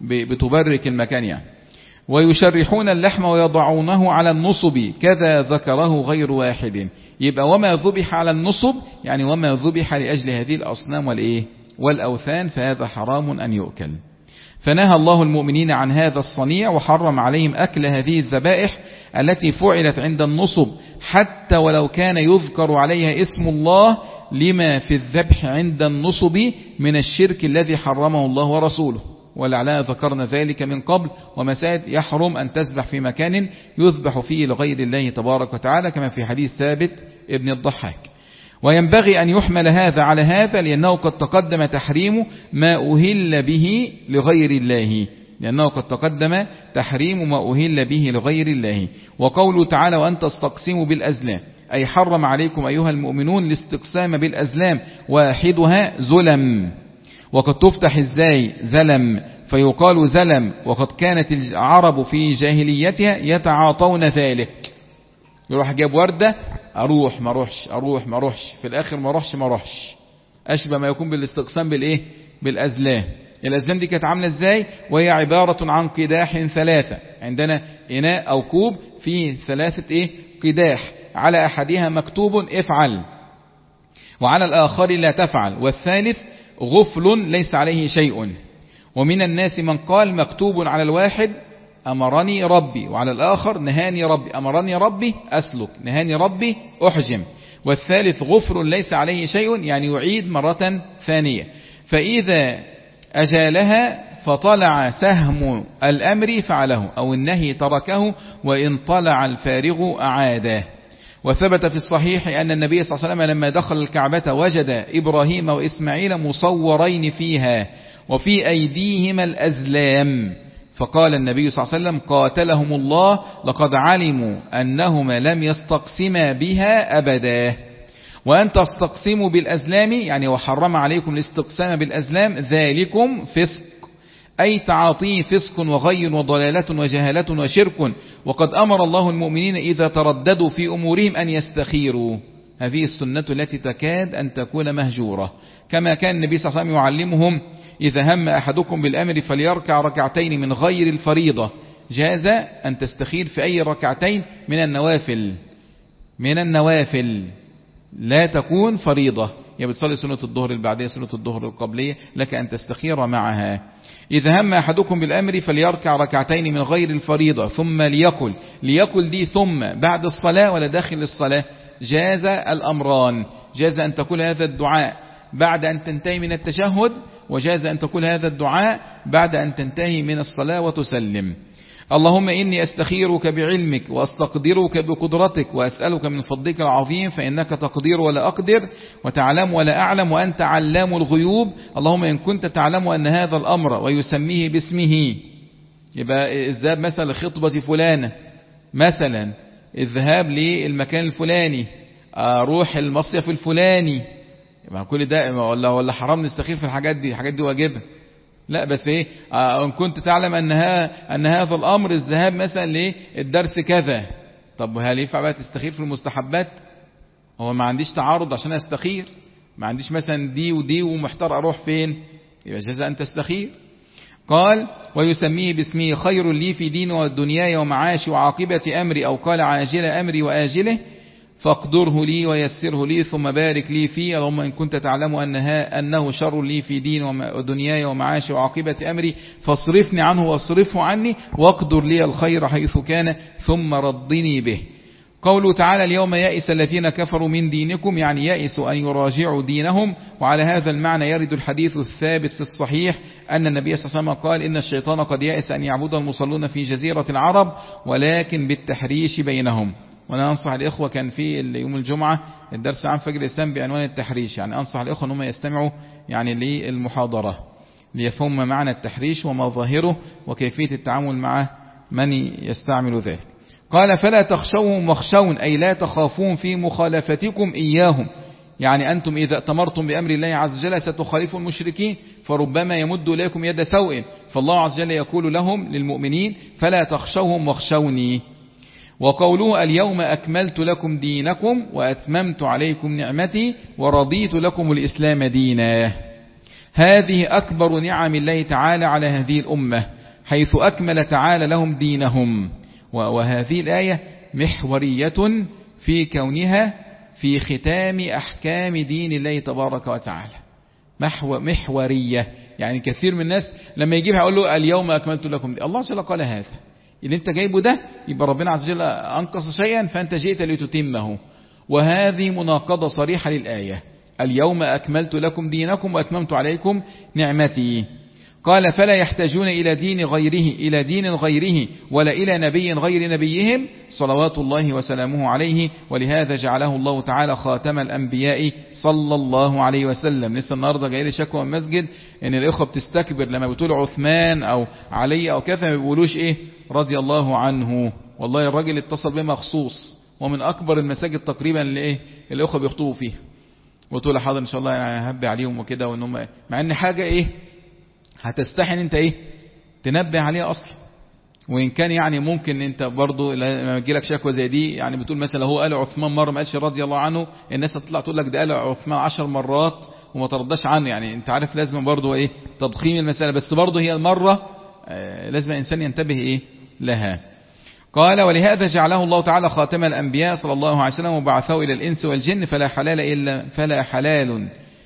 بتبرك المكان يعني. ويشرحون اللحم ويضعونه على النصب كذا ذكره غير واحد. يبقى وما ذبح على النصب يعني وما ذبح لأجل هذه الأصنام والإيه والأوثان، فهذا حرام أن يؤكل. فنهى الله المؤمنين عن هذا الصنيع وحرم عليهم أكل هذه الذبائح التي فعلت عند النصب، حتى ولو كان يذكر عليها اسم الله، لما في الذبح عند النصب من الشرك الذي حرمه الله ورسوله. ولعلنا ذكرنا ذلك من قبل، ومسائل يحرم أن تذبح في مكان يذبح فيه لغير الله تبارك وتعالى، كما في حديث ثابت ابن الضحاك. وينبغي أن يحمل هذا على هذا، لأنه قد تقدم تحريم ما أهل به لغير الله لأنه قد تقدم تحريم ما أهل به لغير الله. وقوله تعالى وأن تستقسموا بالأزلام، أي حرم عليكم أيها المؤمنون الاستقسام بالأزلام، واحدها زلم، وقد تفتح ازاي زلم فيقال زلم. وقد كانت العرب في جاهليتها يتعاطون ذلك، يروح جاب وردة اروح ما اروحش اروح ما اروحش في الاخر ما اروحش ما اروحش اشبه ما يكون بالاستقسام بالايه بالازلام. الازلام دي كانت عامله ازاي؟ وهي عبارة عن قداح ثلاثة، عندنا اناء او كوب فيه ثلاثة ايه قداح، على احدها مكتوب افعل وعلى الاخر لا تفعل، والثالث غفل ليس عليه شيء. ومن الناس من قال مكتوب على الواحد أمرني ربي، وعلى الآخر نهاني ربي، أمرني ربي أسلك، نهاني ربي أحجم. والثالث غفر ليس عليه شيء، يعني يعيد مرة ثانية. فإذا أجالها فطلع سهم الأمر فعله، أو النهي تركه، وإن طلع الفارغ أعاده. وثبت في الصحيح أن النبي صلى الله عليه وسلم لما دخل الكعبة وجد إبراهيم وإسماعيل مصورين فيها وفي أيديهما الأزلام، فقال النبي صلى الله عليه وسلم قاتلهم الله لقد علموا أنهما لم يستقسما بها أبدا. وأن تستقسموا بالأزلام يعني وحرم عليكم الاستقسام بالأزلام، ذلكم فسق، أي تعاطيه فسق وغي وضلالة وجهالة وشرك. وقد أمر الله المؤمنين إذا ترددوا في أمورهم أن يستخيروا، هذه السنة التي تكاد أن تكون مهجورة. كما كان النبي صلى الله عليه وسلم يعلمهم إذا هم أحدكم بالأمر فليركع ركعتين من غير الفريضة، جاز أن تستخير في أي ركعتين من النوافل من النوافل لا تكون فريضة، يعني بتصلي سنة الظهر البعدية سنة الظهر القبلية لك أن تستخير معها. إذا هم أحدكم بالأمر فليركع ركعتين من غير الفريضة ثم ليقل، ليقل دي ثم بعد الصلاة ولا داخل الصلاة؟ جاز الأمران، جاز أن تقول هذا الدعاء بعد أن تنتهي من التشهد، وجاز أن تقول هذا الدعاء بعد أن تنتهي من الصلاة وتسلم. اللهم إني أستخيرك بعلمك وأستقدرك بقدرتك وأسألك من فضلك العظيم، فإنك تقدر ولا أقدر وتعلم ولا أعلم وأنت علام الغيوب. اللهم إن كنت تعلم أن هذا الأمر ويسميه باسمه، يبقى الذهاب مثلا لخطبة فلانة، مثلا الذهاب للمكان الفلاني، أروح المصيف الفلاني، يبقى كل ده ولا ولا حرام نستخير في الحاجات دي؟ الحاجات دي واجبة؟ لا بس ايه آه ان كنت تعلم انها ان هذا الامر الذهاب مثلا للدرس كذا، طب هل ينفع بقى تستخير في المستحبات؟ هو ما عنديش تعارض عشان استخير، ما عنديش مثلا دي ودي ومحتار اروح فين، يبقى جاز ان تستخير. قال ويسميه باسمه خير لي في دين ودنياي ومعاشي وعاقبة امري، او قال عاجل امري واجله، فاقدره لي ويسره لي ثم بارك لي فيه. اللهم إن كنت تعلم أنها أنه شر لي في دين ودنياي ومعاشي وعاقبة أمري فاصرفني عنه واصرفه عني، واقدر لي الخير حيث كان ثم ردني به. قوله تعالى اليوم يئس الذين كفروا من دينكم، يعني يئسوا أن يراجعوا دينهم. وعلى هذا المعنى يرد الحديث الثابت في الصحيح أن النبي صلى الله عليه وسلم قال إن الشيطان قد يئس أن يعبد المصلون في جزيرة العرب ولكن بالتحريش بينهم. وأنا أنصح الإخوة، كان في يوم الجمعة الدرس عن فجر الإسلام بعنوان التحريش، يعني أنصح الإخوة أنهم يستمعوا يعني للمحاضرة ليفهم معنى التحريش ومظاهره وكيفية التعامل مع من يستعمل ذلك. قال فلا تخشوهم واخشون، أي لا تخافون في مخالفتكم إياهم، يعني أنتم إذا أتمرتم بأمر الله عز وجل ستخالفوا المشركين فربما يمد إليكم يد سوء، فالله عز وجل يقول لهم للمؤمنين فلا تخشوهم واخشوني. وقوله اليوم أكملت لكم دينكم وأتممت عليكم نعمتي ورضيت لكم الإسلام دينا، هذه أكبر نعم الله تعالى على هذه الأمة، حيث أكمل تعالى لهم دينهم. وهذه الآية محورية في كونها في ختام أحكام دين الله تبارك وتعالى، محورية. يعني كثير من الناس لما يجيبها يقول له اليوم أكملت لكم دين. الله عز وجل قال هذا اللي انت جايبه ده، يبقى ربنا عز وجل أنقص شيئا فأنت جئت لتتمه، وهذه مناقضة صريحة للآية اليوم أكملت لكم دينكم وأتممت عليكم نعمتي. قال فلا يحتاجون إلى دين غيره إلى دين غيره ولا إلى نبي غير نبيهم صلوات الله وسلامه عليه، ولهذا جعله الله تعالى خاتم الأنبياء صلى الله عليه وسلم. لسه النهارده جاي لي شكوى من المسجد ان الإخوة بتستكبر لما بتقول عثمان أو علي أو كذا ما بيقولوش إيه رضي الله عنه. والله الراجل اتصل بيه مخصوص، ومن أكبر المساجد تقريبا اللي إيه الإخوة بيخطبوا فيه، وتقول حاضر إن شاء الله يعني هبي عليهم وكده، وإنهم مع إن حاجة إيه هتستحن انت ايه تنبه عليها اصلا. وان كان يعني ممكن انت برضو لما يجي لك شكوى زي دي، يعني بتقول مثلا هو قال عثمان مره ما قالش رضي الله عنه، الناس هتطلع تقول لك ده قال عثمان عشر مرات وما ترداش عنه. يعني انت عارف لازم برضو ايه تضخيم المساله، بس برضو هي المره آه لازم الانسان ينتبه ايه لها. قال ولهذا جعله الله تعالى خاتم الانبياء صلى الله عليه وسلم وبعثه الى الانس والجن، فلا حلال الا فلا حلال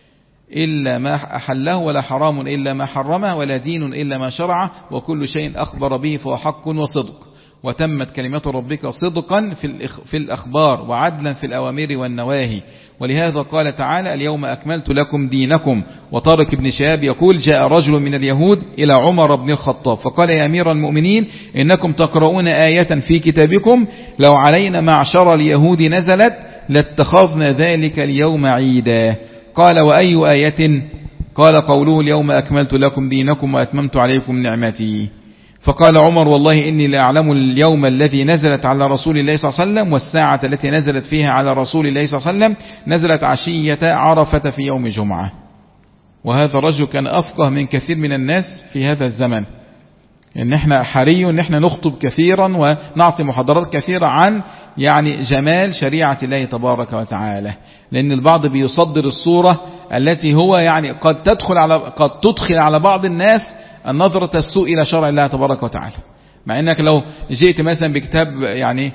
إلا ما أحله ولا حرام إلا ما حرمه ولا دين إلا ما شرعه، وكل شيء أخبر به فهو حق وصدق. وتمت كلمة ربك صدقا في الأخبار وعدلا في الأوامر والنواهي. ولهذا قال تعالى اليوم أكملت لكم دينكم. وطارق بن شهاب يقول جاء رجل من اليهود إلى عمر بن الخطاب فقال يا أمير المؤمنين إنكم تقرؤون آية في كتابكم لو علينا معشر اليهود نزلت لاتخذنا ذلك اليوم عيدا. قال وأي آية؟ قال قوله اليوم أكملت لكم دينكم وأتممت عليكم نعمتي. فقال عمر والله إني لا أعلم اليوم الذي نزلت على رسول الله صلى الله عليه وسلم والساعة التي نزلت فيها على رسول الله صلى الله عليه وسلم نزلت عشية عرفة في يوم جمعة. وهذا الرجل كان أفقه من كثير من الناس في هذا الزمن، إن احنا حري إن احنا نخطب كثيرا ونعطي محاضرات كثيرة عن يعني جمال شريعة الله تبارك وتعالى، لأن البعض بيصدر الصورة التي هو يعني قد تدخل على قد تدخل على بعض الناس النظرة السوء إلى شرع الله تبارك وتعالى. مع إنك لو جئت مثلا بكتاب يعني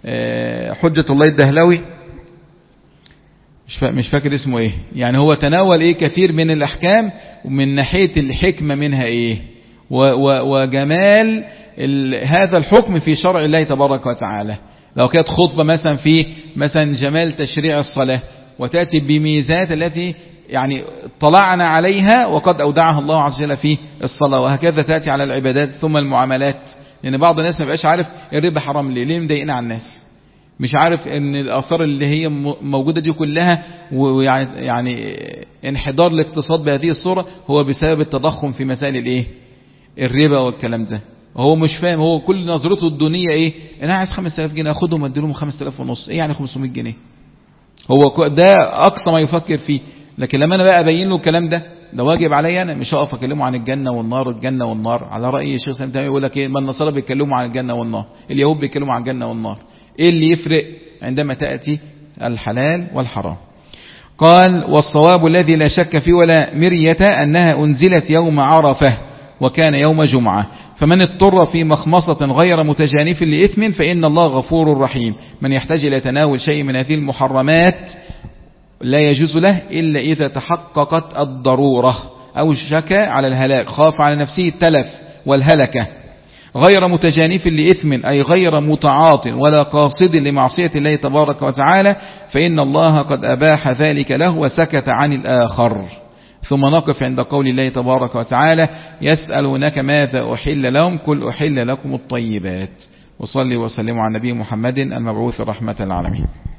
حجة الله الدهلوي مش مش فاكر اسمه ايه، يعني هو تناول ايه كثير من الأحكام ومن ناحية الحكمة منها ايه وجمال هذا الحكم في شرع الله تبارك وتعالى. لو كانت خطبة مثلا في مثلا جمال تشريع الصلاة وتأتي بميزات التي يعني طلعنا عليها وقد أودعها الله عز وجل في الصلاة، وهكذا تأتي على العبادات ثم المعاملات. لأن يعني بعض الناس ما بقاش عارف الربا حرام ليه، ليه مضايقنا على الناس، مش عارف ان الآثار اللي هي موجودة دي كلها ويعني يعني انحدار الاقتصاد بهذه الصورة هو بسبب التضخم في مسائل الايه الربا والكلام ده. هو مش فاهم، هو كل نظرته الدنيا ايه، انا عايز خمسة آلاف جنيه اخدهم اديلهم خمسة آلاف ونص، ايه يعني خمسمائة جنيه، هو ده اقصى ما يفكر فيه. لكن لما انا بقى ابين له الكلام ده ده واجب عليا انا، مش هقف اكلمه عن الجنه والنار الجنه والنار على راي الشيخ سامي تيميه يقول لك ايه، ما النصارى بيتكلموا عن الجنه والنار، اليهود بيتكلموا عن الجنه والنار، ايه اللي يفرق عندما تاتي الحلال والحرام؟ قال والصواب الذي لا شك فيه ولا مرية أنها أنزلت يوم عرفة وكان يوم جمعة، فمن اضطر في مخمصة غير متجانف لإثم فإن الله غفور رحيم. من يحتاج إلى تناول شيء من هذه المحرمات لا يجوز له إلا إذا تحققت الضرورة أو شك على الهلاك، خاف على نفسه التلف والهلكة، غير متجانف لإثم أي غير متعاط ولا قاصد لمعصية الله تبارك وتعالى، فإن الله قد أباح ذلك له وسكت عن الآخر. ثم نقف عند قول الله تبارك وتعالى يسألونك ماذا أحل لهم قل أحل لكم الطيبات. وصلي وسلم على نبي محمد المبعوث رحمة العالمين.